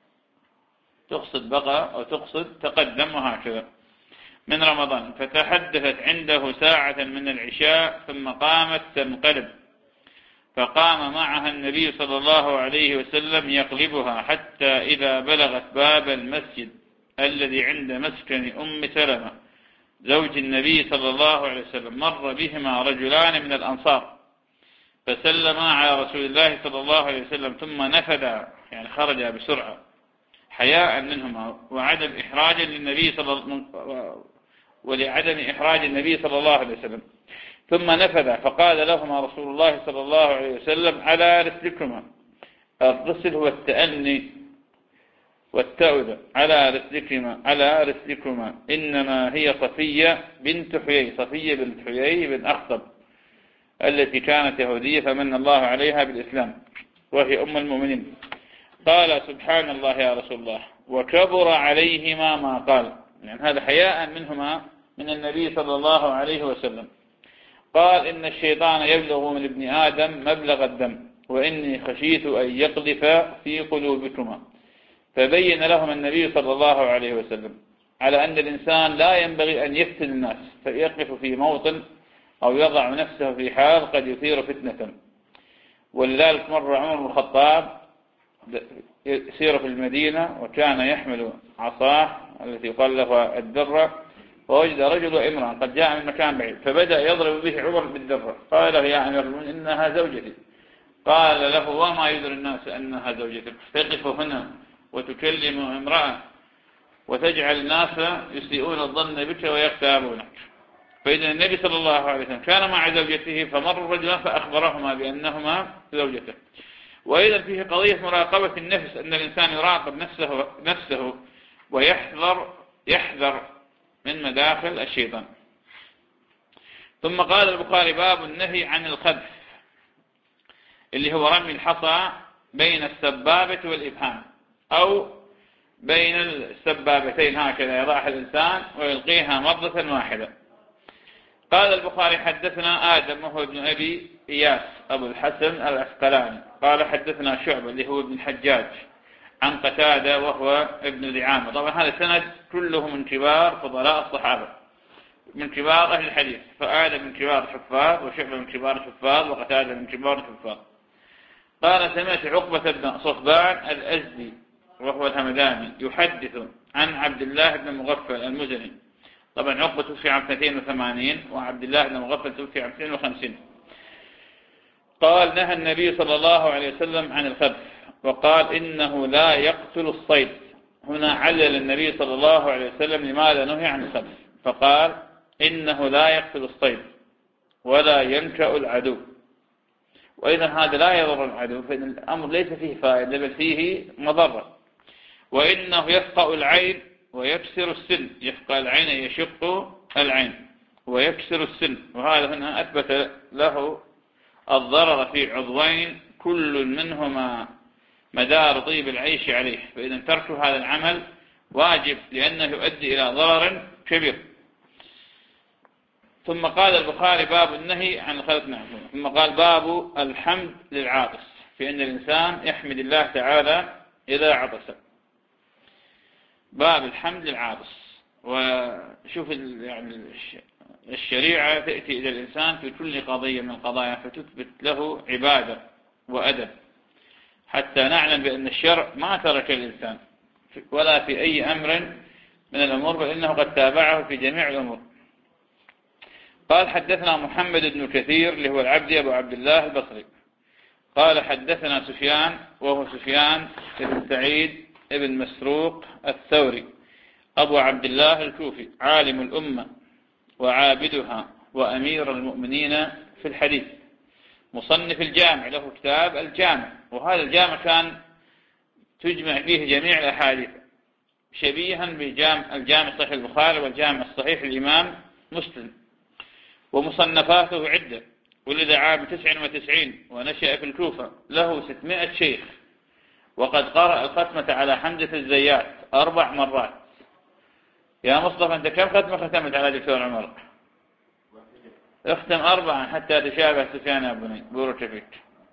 تقصد بقى أو تقصد تقدم وهكذا. من رمضان فتحدثت عنده ساعة من العشاء ثم قامت تنقلب، فقام معها النبي صلى الله عليه وسلم يقلبها حتى إذا بلغت باب المسجد الذي عند مسكن أم سلمة زوج النبي صلى الله عليه وسلم مر بهما رجلان من الأنصار فسلما على رسول الله صلى الله عليه وسلم ثم نفذا، يعني خرجا بسرعة حياء منهما وعدم إحراج للنبي صلى الله ولعدم إحراج النبي صلى الله عليه وسلم، ثم نفذ فقال لهما رسول الله صلى الله عليه وسلم على رسلكما. الرسل هو التأني والتأوذ. على رسلكما على رسلكما إنما هي صفية بنت حيي، صفية بنت حيي بن أخطب التي كانت يهودية فمن الله عليها بالإسلام وهي أم المؤمنين. قال سبحان الله يا رسول الله، وكبر عليهما ما قال، يعني هذا حياء منهما من النبي صلى الله عليه وسلم. قال إن الشيطان يبلغ من ابن آدم مبلغ الدم وإني خشيت أن يقذف في قلوبكما. فبين لهم النبي صلى الله عليه وسلم على أن الإنسان لا ينبغي أن يفتن الناس فيقف في موطن أو يضع نفسه في حال قد يثير فتنة. ولذلك مر عمر بن الخطاب يسير في المدينة وكان يحمل عصاه التي يقال لها الدرة، فوجد رجل وامرأة قد جاء من مكان بعيد فبدأ يضرب به عمر بالدرة. قال له يا أمير المؤمنين إنها زوجتي، قال له: وما يدري الناس أنها زوجتك؟ تقف هنا وتكلم امرأة وتجعل الناس يسيئون الظن بك ويغتابونك. فإذا النبي صلى الله عليه وسلم كان مع زوجته فمر رجلا فأخبرهما بأنهما زوجته. وإذا فيه قضية مراقبة النفس، أن الإنسان يراقب نفسه, نفسه ويحذر يحذر من مداخل الشيطان. ثم قال البخاري: باب النهي عن الخذف، اللي هو رمي الحصى بين السبابة والإبهام، أو بين السبابتين هكذا يضعها الإنسان ويلقيها مرة واحدة. قال البخاري: حدثنا آدم وهو ابن أبي إياس أبو الحسن العسقلاني قال حدثنا شعبة اللي هو ابن الحجاج عن قتادة وهو ابن دعامة. طبعا هذا السند كله من كبار فضلاء الصحابة، من كبار أهل الحديث، فآدم من كبار الحفاظ، وشعبة من كبار الحفاظ، وقتادة من كبار الحفاظ. قال: سمعت عقبة بن صفبان الأزدي وهو الهمداني يحدث عن عبد الله بن مغفل المزني. طبعا عقبة توفي عام اثنين وثمانين وعبد الله بن مغفل توفي عام اثنين وخمسين. قال: نهى النبي صلى الله عليه وسلم عن الخذف، وقال: إنه لا يقتل الصيد. هنا علل النبي صلى الله عليه وسلم لماذا نهي عن الخذف، فقال: إنه لا يقتل الصيد ولا ينكأ العدو. وإذا هذا لا يضر العدو، فإن الأمر ليس فيه فائدة بل فيه مضرة. وإنه يفقأ العين ويكسر السن، يفقأ العين يشق العين ويكسر السن، وهذا هنا أثبت له الضرر في عضوين كل منهما مدار طيب العيش عليه، فإذا ترك هذا العمل واجب لأنه يؤدي إلى ضرر كبير. ثم قال البخاري: باب النهي عن الخلق نعم. ثم قال: باب الحمد للعاطس، في أن الإنسان يحمد الله تعالى إذا عطس. باب الحمد للعاطس. وشوف يعني الشريعة تأتي إلى الإنسان في كل قضية من القضايا فتثبت له عبادة وأدب، حتى نعلم بأن الشرع ما ترك الإنسان ولا في أي أمر من الأمور، بل إنه قد تابعه في جميع الأمور. قال: حدثنا محمد بن كثير اللي هو العبدي أبو عبد الله البصري قال: حدثنا سفيان وهو سفيان بن سعيد بن مسروق الثوري أبو عبد الله الكوفي عالم الأمة وعابدها وأمير المؤمنين في الحديث، مصنف الجامع، له كتاب الجامع، وهذا الجامع كان تجمع فيه جميع الأحاديث، شبيها بجامع الجامع صحيح البخاري والجامع الصحيح الإمام مسلم. ومصنفاته عدة، ولد عام تسع وتسعين ونشأ في الكوفة، له ستمائة شيخ، وقد قرأ الختمة على حمزة الزيات أربع مرات. يا مصطفى أنت كم ختمة ختمت على دكتور عمر؟ اختم أربعا حتى تشابه سفيان يا بني بورك فيك.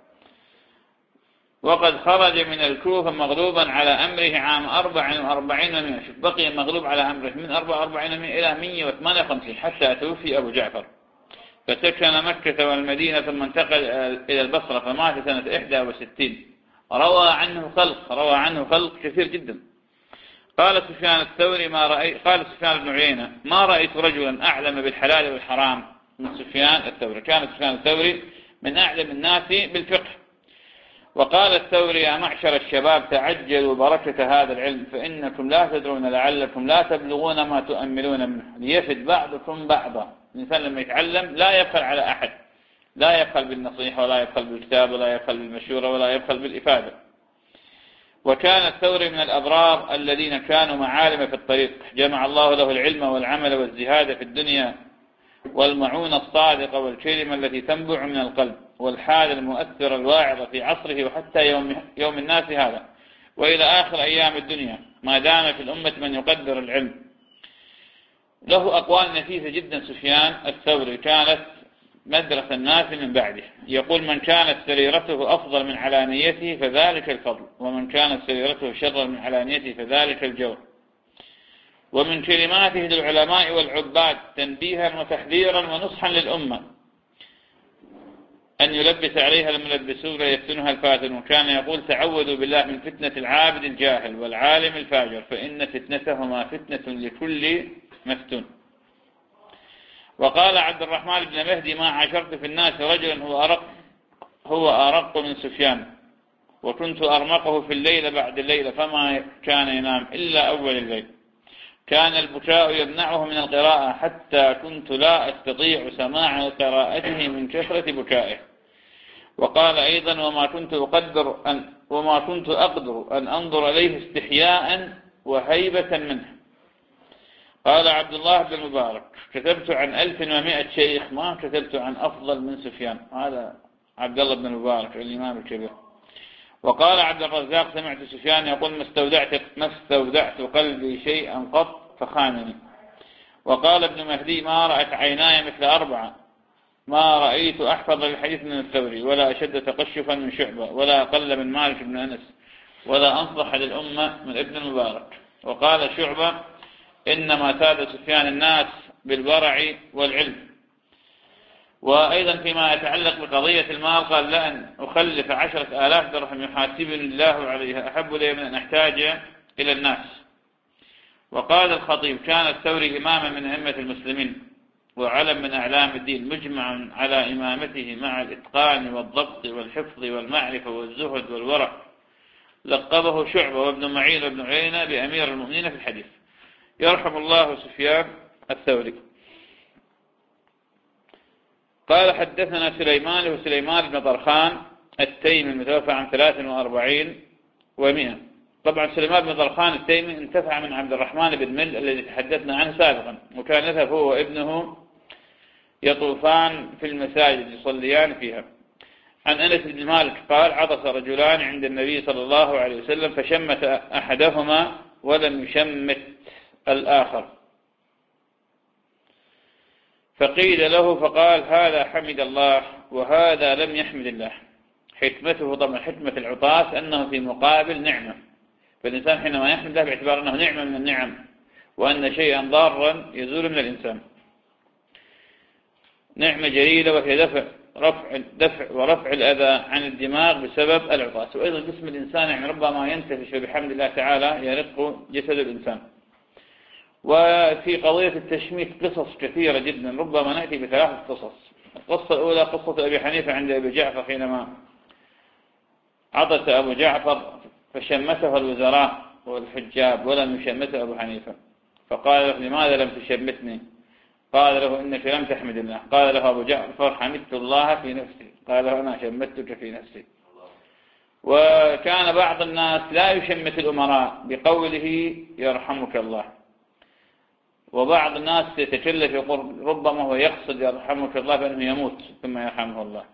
وقد خرج من الكوفة مغلوبا على أمره عام أربع وأربعين ومئة، شوف بقي مغلوب على أمره من أربع وأربعين ومئة إلى مئة وثمانية وخمسين حتى توفي أبو جعفر، فسكن مكة والمدينة ثم انتقل إلى البصرة فمات سنة إحدى وستين. روى عنه خلق روى عنه خلق كثير جدا. قال سفيان الثوري ما رأيت قال سفيان بن عيينة: ما رأيت رجلا أعلم بالحلال والحرام من سفيان الثوري. كان سفيان الثوري من أعلم الناس بالفقه. وقال الثوري: يا معشر الشباب تعجلوا بركة هذا العلم، فإنكم لا تدرون لعلكم لا تبلغون ما تؤملون منه، ليفد بعضكم بعضا. الإنسان لما يتعلم لا يبخل على أحد، لا يبخل بالنصيحة ولا يبخل بالكتاب ولا يبخل بالمشورة ولا يبخل بالإفادة. وكان الثوري من الأبرار الذين كانوا معالم في الطريق، جمع الله له العلم والعمل والزهاد في الدنيا والمعونة الصادقة والكلمة التي تنبع من القلب والحال المؤثر الواعظ في عصره وحتى يوم, يوم الناس هذا وإلى آخر أيام الدنيا، ما دام في الأمة من يقدر العلم. له أقوال نفيسة جدا سفيان الثوري، كانت مدرسة الناس من بعده. يقول: من كانت سريرته أفضل من علانيته فذلك الفضل، ومن كانت سريرته شر من علانيته فذلك الجور. ومن كلماته للعلماء والعباد تنبيها وتحذيرا ونصحا للأمة أن يلبس عليها الملبسون ويفتنها الفاتن. وكان يقول: تعوذوا بالله من فتنة العابد الجاهل والعالم الفاجر، فإن فتنتهما فتنة لكل مفتون. وقال عبد الرحمن بن مهدي: ما عاشرت في الناس رجلا هو أرق هو أرق من سفيان، وكنت أرمقه في الليل بعد الليل، فما كان ينام إلا أول الليل. كان البكاء يمنعه من القراءة، حتى كنت لا أستطيع سماع قراءته من كثرة بكائه. وقال أيضا: وما كنت أقدر أن وما كنت أقدر أن أنظر إليه استحياء وهيبة منه. قال عبد الله بن المبارك: كتبت عن ألف ومائة شيخ، ما كتبت عن أفضل من سفيان. هذا عبد الله بن المبارك الإمام الكبير. وقال عبد الرزاق: سمعت سفيان يقول: ما استودعت, ما استودعت قلبي شيئا قط فخانني. وقال ابن مهدي: ما رأت عيناي مثل أربعة، ما رأيت أحفظ الحديث من الثوري، ولا أشد تقشفا من شعبة، ولا أقل من مالك بن أنس، ولا أنصح للأمة من ابن المبارك. وقال شعبة: إنما ساد سفيان الناس بالورع والعلم. وأيضا فيما يتعلق بقضية المال قال: لأن أخلف عشرة آلاف درهم يحاسبني الله عليها أحب لي من أن أحتاج إلى الناس. وقال الخطيب: كان الثوري إماما من أئمة المسلمين وعلم من أعلام الدين، مجمع على إمامته مع الإتقان والضبط والحفظ والمعرفة والزهد والورع. لقبه شعبة وابن معين وابن عيينة بأمير المؤمنين في الحديث. يرحم الله سفيان الثوري. قال: حدثنا سليمان وسليمان بن طرخان التيمي المتوفى عن ثلاث وأربعين ومئة. طبعا سليمان بن طرخان التيمي انتفع من عبد الرحمن بن مل الذي تحدثنا عنه سابقا، وكان يذهب هو وابنه يطوفان في المساجد يصليان فيها. عن أنس بن مالك قال: عطس رجلان عند النبي صلى الله عليه وسلم، فشمت أحدهما ولم يشمت الآخر، فقيل له فقال: هذا حمد الله وهذا لم يحمد الله. حكمته طبعا حكمة العطاس أنه في مقابل نعمة، فالإنسان حينما يحمد الله باعتبار أنه نعمة من النعم، وأن شيئا ضارا يزول من الإنسان، نعمة جليلة وهي دفع رفع دفع ورفع الأذى عن الدماغ بسبب العطاس. وأيضا جسم الإنسان يعني ربما ينتفش بحمد الله تعالى يرق جسد الإنسان. وفي قضية التشميت قصص كثيرة جدا، ربما نأتي بثلاثة قصص. القصة الأولى قصة أبي حنيفة عند أبي جعفر حينما عطس أبو جعفر فشمته الوزراء والحجاب ولم يشمته أبو حنيفة، فقال له: لماذا لم تشمتني؟ قال له: إنك لم تحمد الله. قال له أبو جعفر: حمدت الله في نفسي. قال له: أنا شمتك في نفسي. وكان بعض الناس لا يشمت الأمراء بقوله يرحمك الله، وبعض الناس يتكلف يقول ربما هو يقصد يرحمك الله بأنه يموت ثم يرحمه الله.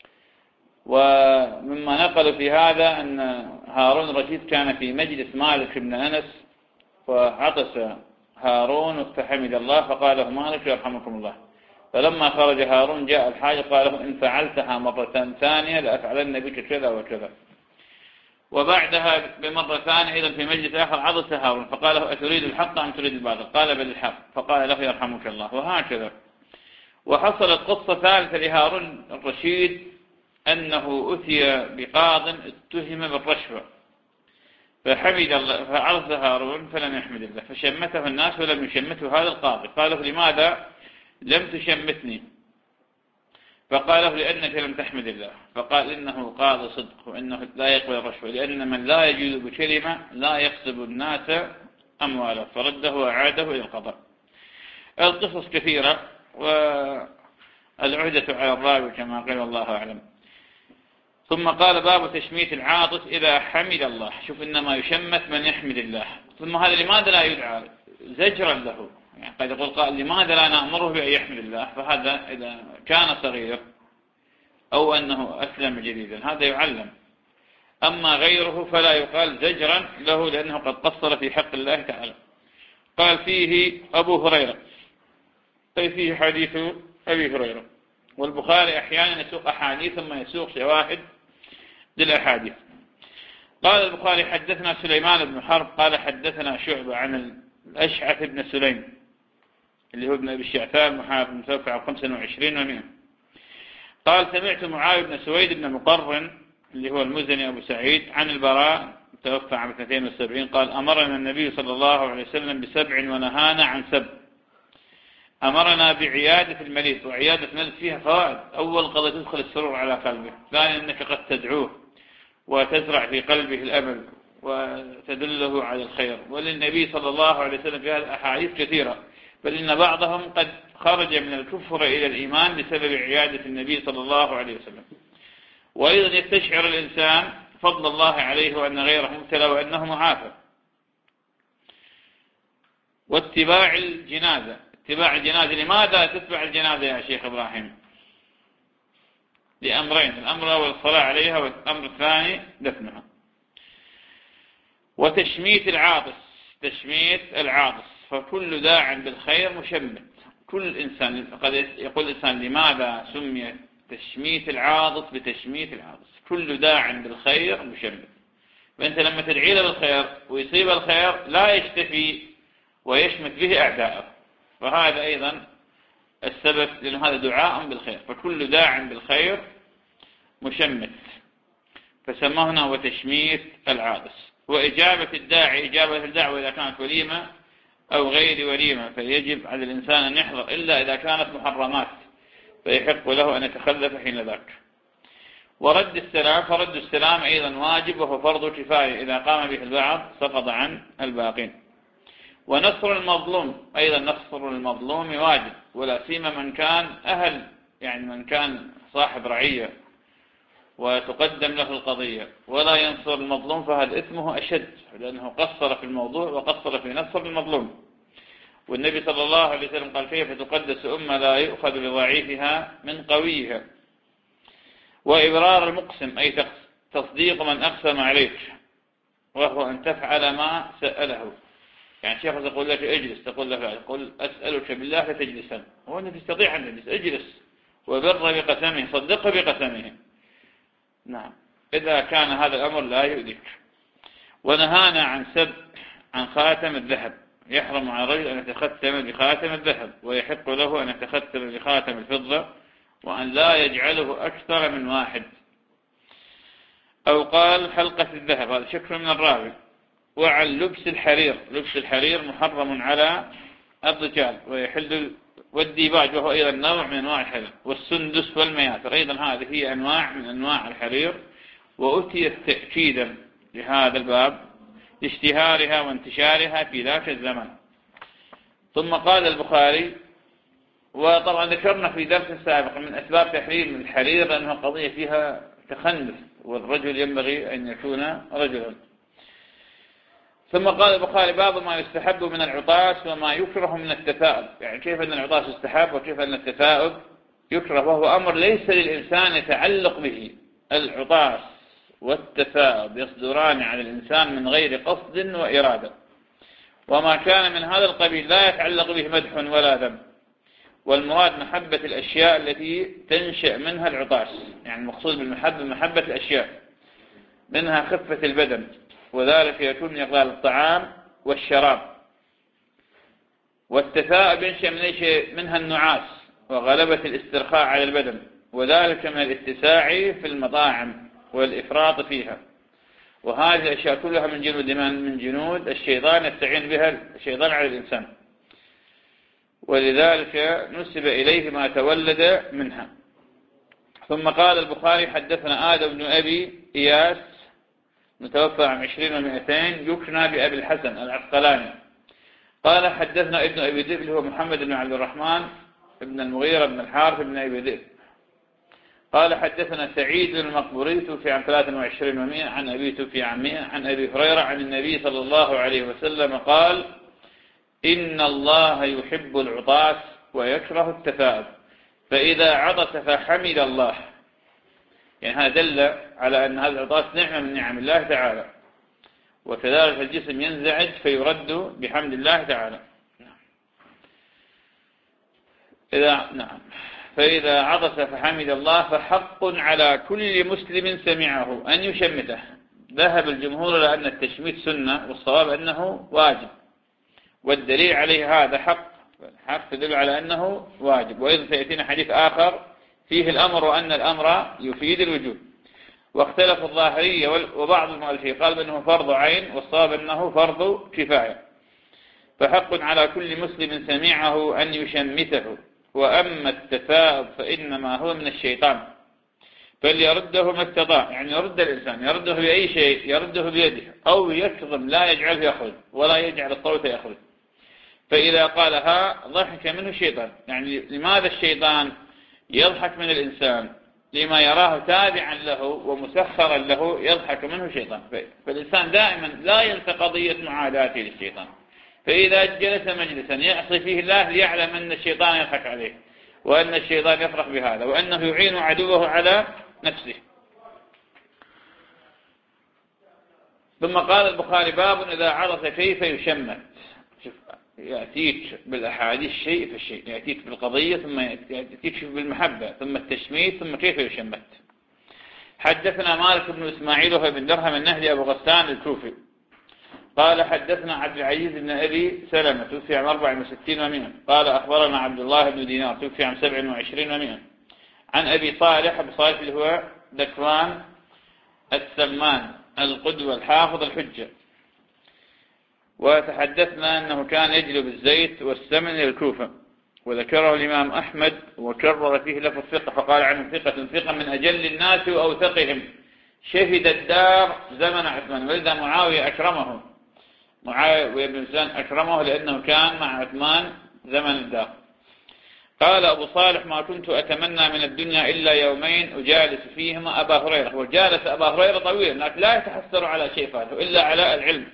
ومما نقل في هذا أن هارون الرشيد كان في مجلس مالك بن أنس، وعطس هارون فحمد الله، فقال له مالك: يرحمكم الله. فلما خرج هارون جاء الحاج قال له: إن فعلتها مرة ثانية لأفعلن بك كذا وكذا. وبعدها بمرة ثانية أيضا في مجلس آخر عطس هارون، فقال له: أتريد الحق أم تريد الباطل؟ قال: بل الحق. فقال له: يرحمك الله. وهكذا. وحصلت قصة ثالثة لهارون الرشيد أنه أتي بقاض اتهم بالرشوة، فحمد الله فعرض هارون فلم يحمد الله، فشمته الناس ولم يشمته هذا القاضي. قال له: لماذا لم تشمتني؟ فقال له: لأنك لم تحمد الله. فقال: إنه قاضي صدق، وإنه لا يقبل الرشوة، لأن من لا يجوز بكلمة لا يقصب الناس أمواله، فرده وأعاده إلى القضاء. القصص كثيرة، والعهدة على الراوي كما قال الله أعلم. ثم قال: باب تشميت العاطس إذا حمد الله. شوف، إنما يشمت من يحمد الله. ثم هذا لماذا لا يدعى زجرا له؟ يعني قد يقول قال: لماذا لا نأمره بأن يحمد الله؟ فهذا إذا كان صغير أو أنه أسلم جديدا هذا يعلم. أما غيره فلا يقال زجرا له، لأنه قد قصر في حق الله تعالى. قال: فيه أبو هريرة، أي فيه حديث أبي هريرة. والبخاري أحيانا يسوق أحاديث ثم يسوق شواهد للأحاديث. قال البخاري: حدثنا سليمان بن حرب قال حدثنا شعبة عن الأشعث بن سليم اللي هو ابن أبي الشعثاء محافظ متوفى عام خمسة وعشرين ومئة. قال: سمعت معاوية بن سويد بن مقرن اللي هو المزني أبو سعيد عن البراء متوفى عام اثنين وسبعين قال: أمرنا النبي صلى الله عليه وسلم بسبع ونهانا عن سبع. أمرنا بعيادة المريض، وعيادة المريض فيها فوائد. أول قضية تدخل السرور على قلبه، ثانيا أنك قد تدعوه وتزرع في قلبه الأمل وتدله على الخير. وللنبي صلى الله عليه وسلم في هذه الأحاديث كثيرة، بل إن بعضهم قد خرج من الكفر إلى الإيمان بسبب عيادة النبي صلى الله عليه وسلم. وأيضا يستشعر الإنسان فضل الله عليه وأن غيره مبتلى وأنه معافى. واتباع الجنازة، اتباع الجنازة، لماذا تتبع الجنازة يا شيخ إبراهيم؟ لأمرين، الأمر الأول الصلاة عليها، والأمر الثاني دفنها. وتشميت العاطس، تشميت العاطس، فكل داع بالخير مشمت. كل إنسان، قد يقول الإنسان لماذا سمي تشميت العاطس بتشميت العاطس؟ كل داع بالخير مشمت. فأنت لما تدعي له بالخير ويصيب الخير لا يشتفي ويشمت به أعداءه، فهذا أيضا السبب، لأن هذا دعاء بالخير. فكل داع بالخير مشمت، فسماه هنا وتشميت العاطس. وإجابة الداعي، إجابة الدعوة إذا كانت وليمة أو غير وليمة، فيجب على الإنسان أن يحضر، إلا إذا كانت محرمات فيحق له أن يتخلف حين ذاك. ورد السلام، فرد السلام أيضا واجب، وهو فرض كفاية، إذا قام به البعض سقط عن الباقين. ونصر المظلوم، أيضا نصر المظلوم واجب، ولا سيما من كان أهل، يعني من كان صاحب رعية وتقدم له القضية ولا ينصر المظلوم، فهذا إثمه أشد، لأنه قصر في الموضوع وقصر في نصر المظلوم. والنبي صلى الله عليه وسلم قال كيف تقدس أمة لا يؤخذ بضعيفها من قويها. وإبرار المقسم، أي تصديق من أقسم عليك، وهو أن تفعل ما سأله. يعني شيخ يقول لك اجلس، تقول له تقول أسألك بالله فتجلسا، هو أنك تستطيع أن تجلس، اجلس. وبر بقسمه، صدق بقسمه. نعم، إذا كان هذا الأمر لا يؤذيك. ونهانا عن سب عن خاتم الذهب، يحرم على الرجل أن يتختم بخاتم الذهب، ويحق له أن يتختم بخاتم الفضة، وأن لا يجعله أكثر من واحد. أو قال حلقة الذهب، هذا شك من الراوي. وعن لبس الحرير، لبس الحرير محرم على الرجال ويحل، والديباج وهو أيضا نوع من أنواع الحرير، والسندس والمياسر أيضا هذه هي أنواع من أنواع الحرير، وأتيت تأكيدا لهذا الباب لاشتهارها وانتشارها في ذاك الزمن. ثم قال البخاري، وطبعا ذكرنا في درس سابق من أسباب تحريم الحرير لأنها قضية فيها تخنث، والرجل ينبغي أن يكون رجلا. ثم قال البخاري باب ما يستحب من العطاس وما يكره من التثاؤب، يعني كيف أن العطاس يستحب وكيف أن التثاؤب يكره، وهو أمر ليس للإنسان يتعلق به. العطاس والتثاؤب يصدران عن الإنسان من غير قصد وإرادة، وما كان من هذا القبيل لا يتعلق به مدح ولا ذم. والمراد محبة الأشياء التي تنشأ منها العطاس، يعني المقصود بالمحبة محبة الأشياء، منها خفة البدن، وذلك يكون من إقلال الطعام والشراب. والتثاؤب ينشأ من شيء منها النعاس وغلبة الاسترخاء على البدن، وذلك من الاتساع في المطاعم والإفراط فيها. وهذه الأشياء كلها من جنود من جنود الشيطان يستعين بها الشيطان على الإنسان، ولذلك نسب إليه ما تولد منها. ثم قال البخاري حدثنا آدم بن أبي إياس متوفى عام عشرين ومئتين، يكنى بأبي الحسن العسقلاني. قال حدثنا ابن أبي ذئب اللي هو محمد بن عبد الرحمن ابن المغيرة بن الحارث بن أبي ذئب. قال حدثنا سعيد المقبوري توفي عام ثلاث وعشرين ومئة عن أبي توفي عام مئة عن أبي هريرة عن النبي صلى الله عليه وسلم قال إن الله يحب العطاس ويكره التثاؤب، فإذا عطس فحمد الله، يعني هذا دل على أن هذا العطاس نعمة من نعم الله تعالى، وكذلك الجسم ينزعج فيرد بحمد الله تعالى. إذا نعم فإذا عطس فحمد الله فحق على كل مسلم سمعه أن يشمته. ذهب الجمهور إلى أن التشميت سنة، والصواب أنه واجب، والدليل عليه هذا حق، حق تدل على أنه واجب. وإذن سيأتينا حديث آخر فيه الأمر وأن الأمر يفيد الوجوب. واختلف الظاهرية وبعض المؤلفين قال بأنه فرض عين، والصواب أنه فرض كفاية. فحق على كل مسلم سمعه أن يشمته، وأما التثاؤب فإنما هو من الشيطان فليرده ما استطاع. يعني يرد الإنسان، يرده بأي شيء، يرده بيده أو يكظم لا يجعله يخرج ولا يجعل الصوت يخرج. فإذا قالها ضحك منه الشيطان. يعني لماذا الشيطان يضحك من الإنسان؟ لما يراه تابعا له ومسخرا له يضحك منه الشيطان. فالإنسان دائما لا ينسى قضية معاداته للشيطان، فإذا جلس مجلسا يعصي فيه الله ليعلم أن الشيطان يضحك عليه، وأن الشيطان يفرح بهذا، وأنه يعين عدوه على نفسه. ثم قال البخاري: باب إذا عرف كيف يشمت. يأتيك بالأحاديث شيء فالشيء، يأتيك بالقضية ثم يأتيك بالمحبة ثم التشميت ثم كيف يشمت. حدثنا مالك بن إسماعيل وهو بن درهم النهدي أبو غسان الكوفي قال حدثنا عبد العزيز بن أبي سلمة توفي عن أربع وستين ومئة قال أخبرنا عبد الله بن دينار توفي عن سبع وعشرين ومئة عن أبي صالح. أبو صالح اللي هو ذكوان السمان القدوة الحافظ الحجة. وتحدثنا أنه كان يجلب الزيت والسمن إلى الكوفة، وذكره الإمام أحمد وكرر فيه لفظ الثقة فقال عنه ثقة ثقة من أجل الناس وأوثقهم، شهد الدار زمن عثمان. ولذا معاوية أكرمه، معاوية بن سفيان أكرمه لأنه كان مع عثمان زمن الدار. قال أبو صالح: ما كنت أتمنى من الدنيا إلا يومين أجالس فيهما أبا هريرة. وجالس أبا هريرة طويلا لكن لا يتحسر على شيء فاته إلا على العلم.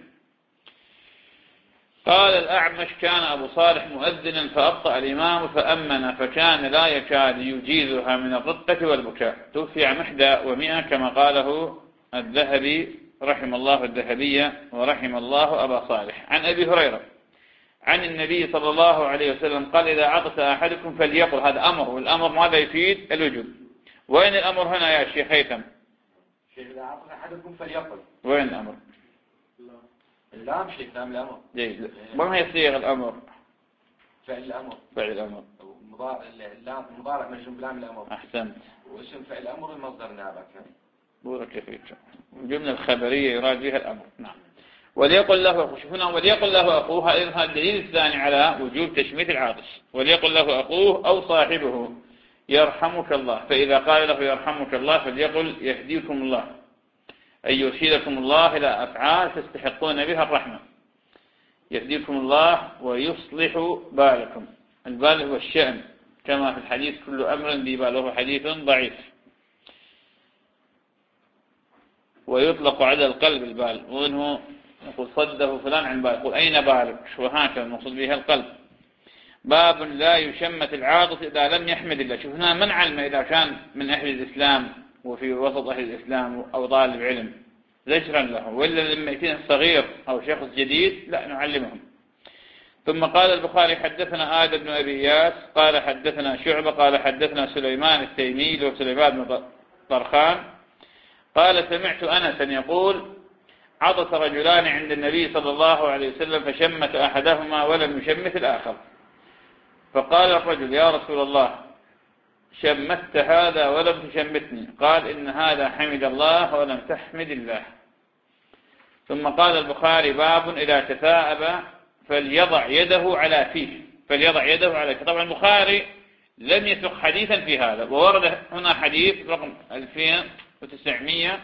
قال الأعمش: كان أبو صالح مؤذنا فأبطأ الإمام فأمن فكان لا يكاد يجيزها من الرقة والبكاء. توفي عن إحدى ومئة كما قاله الذهبي رحم الله الذهبية ورحم الله أبا صالح. عن أبي هريرة عن النبي صلى الله عليه وسلم قال: إذا عطس أحدكم فليقل. هذا أمر، والأمر ماذا يفيد؟ الوجوب. وين الأمر هنا يا شيخ هيثم؟ إذا عطس أحدكم فليقل. وين الأمر؟ اللام شيء لام الأمر. جيد. ما هي صيغ الأمر؟ فعل الأمر. فعل الأمر. مضارع اللام مضارع مجزوم بلام الأمر. أحسنت. واسم فعل الأمر المصدر نابك. بورك فيك. الجملة الخبرية يراد بها الأمر. نعم. وليقل له، شوفنا، وليقل له أخوه. هذا الدليل الثاني على وجوب تشميت العاطس. وليقل له أخوه أو صاحبه يرحمك الله. فإذا قال له يرحمك الله فليقل يهديكم الله، أي يرشدكم الله إلى أفعال تستحقون بها الرحمة. يهديكم الله ويصلح بالكم. البال هو الشأن كما في الحديث: كل أمر ذي بال، وهو حديث ضعيف. ويطلق على القلب البال، وإنه يقول صده فلان عن بال، يقول أين بالك؟ وهكذا المقصود بها القلب. باب لا يشمت العاطس إذا لم يحمد الله. شوف هنا من علم إذا كان من أهل الإسلام وفي وسط أهل الإسلام أو طالب علم زجرا له، ولا لما يكون صغير أو شخص جديد لا نعلمهم. ثم قال البخاري: حدثنا آدم بن أبي إياس قال حدثنا شعبة قال حدثنا سليمان التيمي وسليمان بن طرخان قال: سمعت أنسا يقول: عطس رجلان عند النبي صلى الله عليه وسلم فشمت أحدهما ولم يشمت الآخر، فقال الرجل: يا رسول الله، شمت هذا ولم تشمتني. قال: إن هذا حمد الله ولم تحمد الله. ثم قال البخاري: باب إذا تثاءب فليضع يده على فيه. فليضع يده على فيه. طبعا البخاري لم يسق حديثا في هذا، وورد هنا حديث رقم ألفين وتسعمئة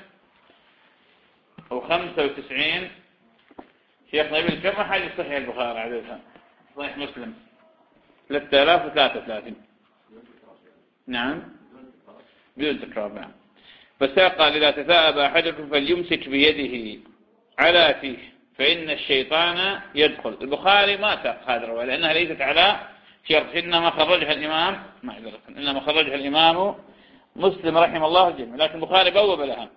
وخمسة وتسعين. شيخنا يقول كم حديث صحيح البخاري عددها؟ صحيح مسلم ثلاثة آلاف وثلاثة وثلاثين. نعم بدون تكرار. نعم. فساق: إذا تثاءب أحدكم فليمسك بيده على فيه فإن الشيطان يدخل. البخاري ما ساق هذا الرواية لأنها ليست على شرط، إنما خرجها الإمام معذرة إنما خرجها الإمام مسلم رحمه الله الجميع، لكن البخاري بوب لها.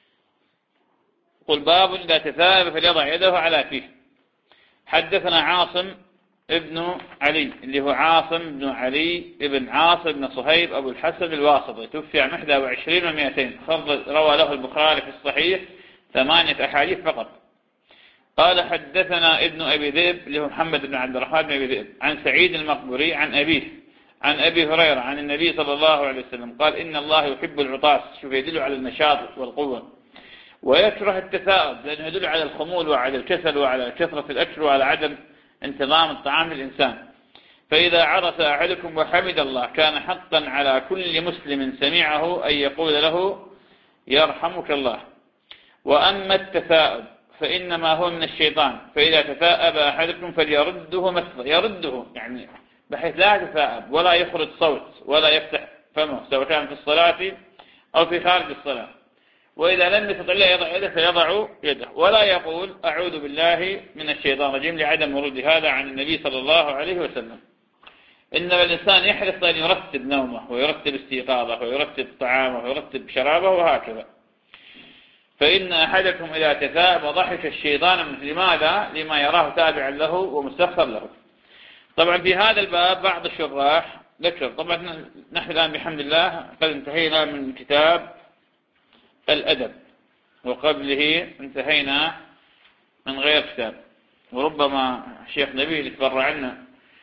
قل: باب إذا تثاءب فليضع يده على فيه. حدثنا عاصم ابن علي اللي هو عاصم بن علي ابن عاصم بن صهيب أبو الحسن الواسطي، توفي عن إحدى وعشرين ومئتين. روى له البخاري في الصحيح ثمانية أحاديث فقط. قال: حدثنا ابن أبي ذئب اللي هو محمد بن عبد الرحمن بن أبي ذئب عن سعيد المقبري عن أبيه عن أبي هريرة عن النبي صلى الله عليه وسلم قال: إن الله يحب العطاس. شوف يدل على النشاط والقوة، ويكره التثاؤب لأنه يدل على الخمول وعلى الكسل وعلى كثرة الأكل وعلى عدم انتظام الطعام للإنسان. فإذا عرس أحدكم وحمد الله كان حقا على كل مسلم سمعه أن يقول له يرحمك الله. وأما التثاؤب فإنما هو من الشيطان، فإذا تثاءب أحدكم فليرده مثلا، يرده يعني بحيث لا يتثاءب ولا يخرج صوت ولا يفتح فمه سواء كان في الصلاة أو في خارج الصلاة. وإذا لم يستطع يضع يده فيضع يده، ولا يقول أعوذ بالله من الشيطان الرجيم لعدم ورود هذا عن النبي صلى الله عليه وسلم. إنما الإنسان يحرص أن يرتب نومه ويرتب استيقاظه ويرتب طعامه ويرتب شرابه وهكذا. فإن أحدكم إذا تثاءب ضحك الشيطان منه. لماذا؟ لما يراه تابعا له ومستغفر له. طبعا في هذا الباب بعض الشراح ذكر، طبعا نحن الآن بحمد الله قد انتهينا من كتاب الأدب، وقبله انتهينا من غير كتاب، وربما الشيخ نبيل يتبرع عنا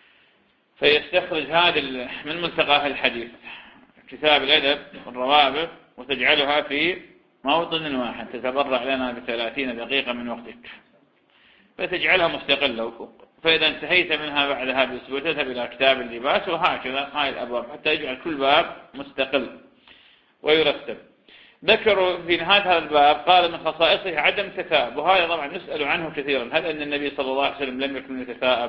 فيستخرج هذا من ملتقى الحديث كتاب الأدب والروابط وتجعلها في موطن واحد، تتبرع لنا بثلاثين دقيقة من وقتك فتجعلها مستقلة. فإذا انتهيت منها بعدها بأسبوع تذهب إلى كتاب اللباس، وهكذا هاي الأبواب حتى يجعل كل باب مستقل ويرتب. ذكروا في نهاية هذا الباب قال من خصائصه عدم تثاءب، وهذا طبعا نسأل عنه كثيرا، هل أن النبي صلى الله عليه وسلم لم يكن يتثاءب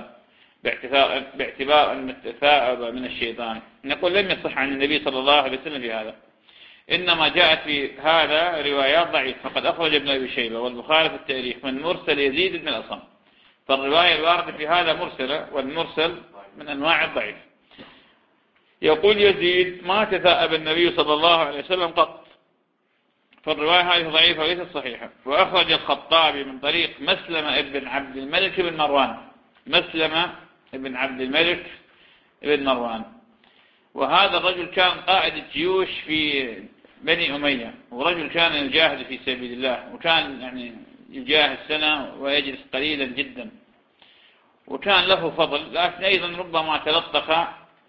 باعتبار أن التثاءب من الشيطان؟ نقول لم يصح عن النبي صلى الله عليه وسلم في هذا، إنما جاءت في هذا روايات ضعيفة. فقد أخرج ابن أبي شيبة والبخاري في التاريخ من مرسل يزيد بن الأصم، فالرواية الواردة في هذا مرسلة، والمرسل من أنواع الضعيف. يقول يزيد ما تثاءب النبي صلى الله عليه وسلم قط، فالرواية هذه ضعيفة وليست صحيحة. وأخرج الخطابي من طريق مسلم ابن عبد الملك بن مروان، مسلم ابن عبد الملك بن مروان، وهذا الرجل كان قائد الجيوش في بني أمية، ورجل كان يجاهد في سبيل الله، وكان يعني يجاهد سنة ويجلس قليلا جدا، وكان له فضل، لكن أيضا ربما تلطخ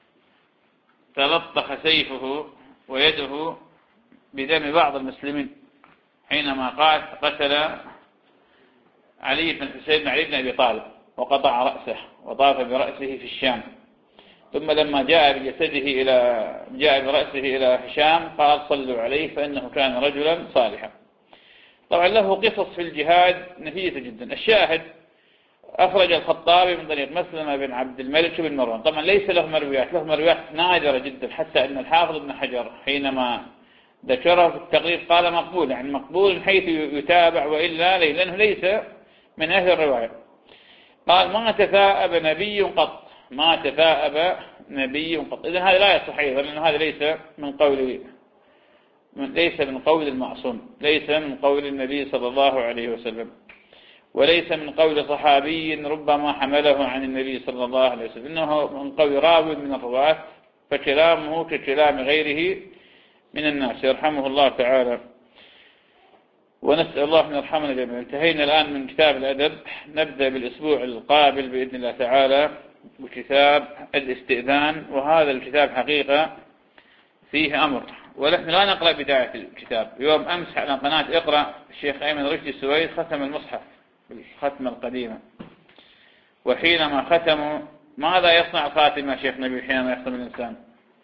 تلطخ سيفه ويده بدم بعض المسلمين حينما قتل علي بن حسين بن علي بن أبي طالب وقطع رأسه وطاف برأسه في الشام. ثم لما جاء بجسده إلى جاء برأسه إلى هشام قال صلوا عليه فإنه كان رجلا صالحا. طبعا له قصص في الجهاد نفيسة جدا. الشاهد أخرج الخطابي من طريق مسلم بن عبد الملك بن مروان، طبعا ليس له مرويات، له مرويات نادرة جدا، حتى أن الحافظ ابن حجر حينما ذكره في التقريب قال مقبول، يعني مقبول من حيث يتابع وإلا ليه، لأنه ليس من أهل الرواية. قال ما تثاءب نبي قط، ما تثاءب نبي قط. إذن هذا لا يصح أيضا، لأن هذا ليس من قول ليس من قول المعصوم، ليس من قول النبي صلى الله عليه وسلم، وليس من قول صحابي ربما حمله عن النبي صلى الله عليه وسلم، إنه من قول راوي من الرواة، فكلامه ككلام غيره من الناس يرحمه الله تعالى. ونسأل الله أن يرحمنا جميعا. انتهينا الآن من كتاب الأدب، نبدأ بالأسبوع القابل بإذن الله تعالى بكتاب الاستئذان. وهذا الكتاب حقيقة فيه أمر، ونحن لا نقرأ بداية الكتاب. يوم أمس على قناة اقرأ الشيخ أيمن رشدي السويد ختم المصحف بالختمة القديمة، وحينما ختموا ماذا يصنع الخاتم يا شيخ نبي حينما يختم الإنسان؟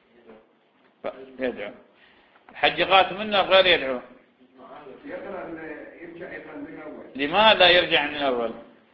يدعو. الحج قاتم منه غير يدعو. لماذا يرجع من الأول؟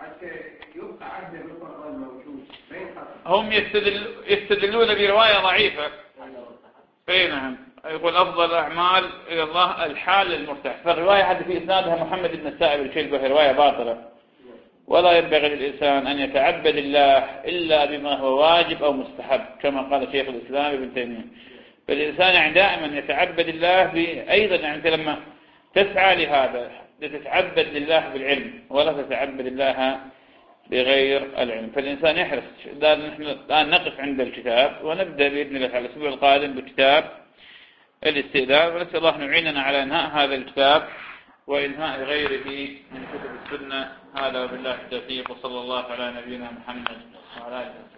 هم يستدل يستدلون برواية ضعيفة. اي نعم، يقول أفضل الأعمال إلى الله الحال المرتاح، فالرواية هذه في إسنادها محمد بن السائب الكلبة رواية باطلة. ولا ينبغي للإنسان أن يتعبد الله إلا بما هو واجب أو مستحب، كما قال شيخ الإسلام ابن تيمية. فالإنسان يعني دائما يتعبد الله أيضا، يعني لما تسعى لهذا لتتعبد لله بالعلم ولا تتعبد الله بغير العلم. فالإنسان يحرص. نحن الآن نقف عند الكتاب ونبدأ بإذن الله على الأسبوع القادم بكتاب الاستئذان، ونسأل الله أن يعيننا على إنهاء هذا الكتاب وإنهاء غيره من كتب السنة. هذا وبالله التوفيق، وصلى الله على نبينا محمد وعلى آله وسلم.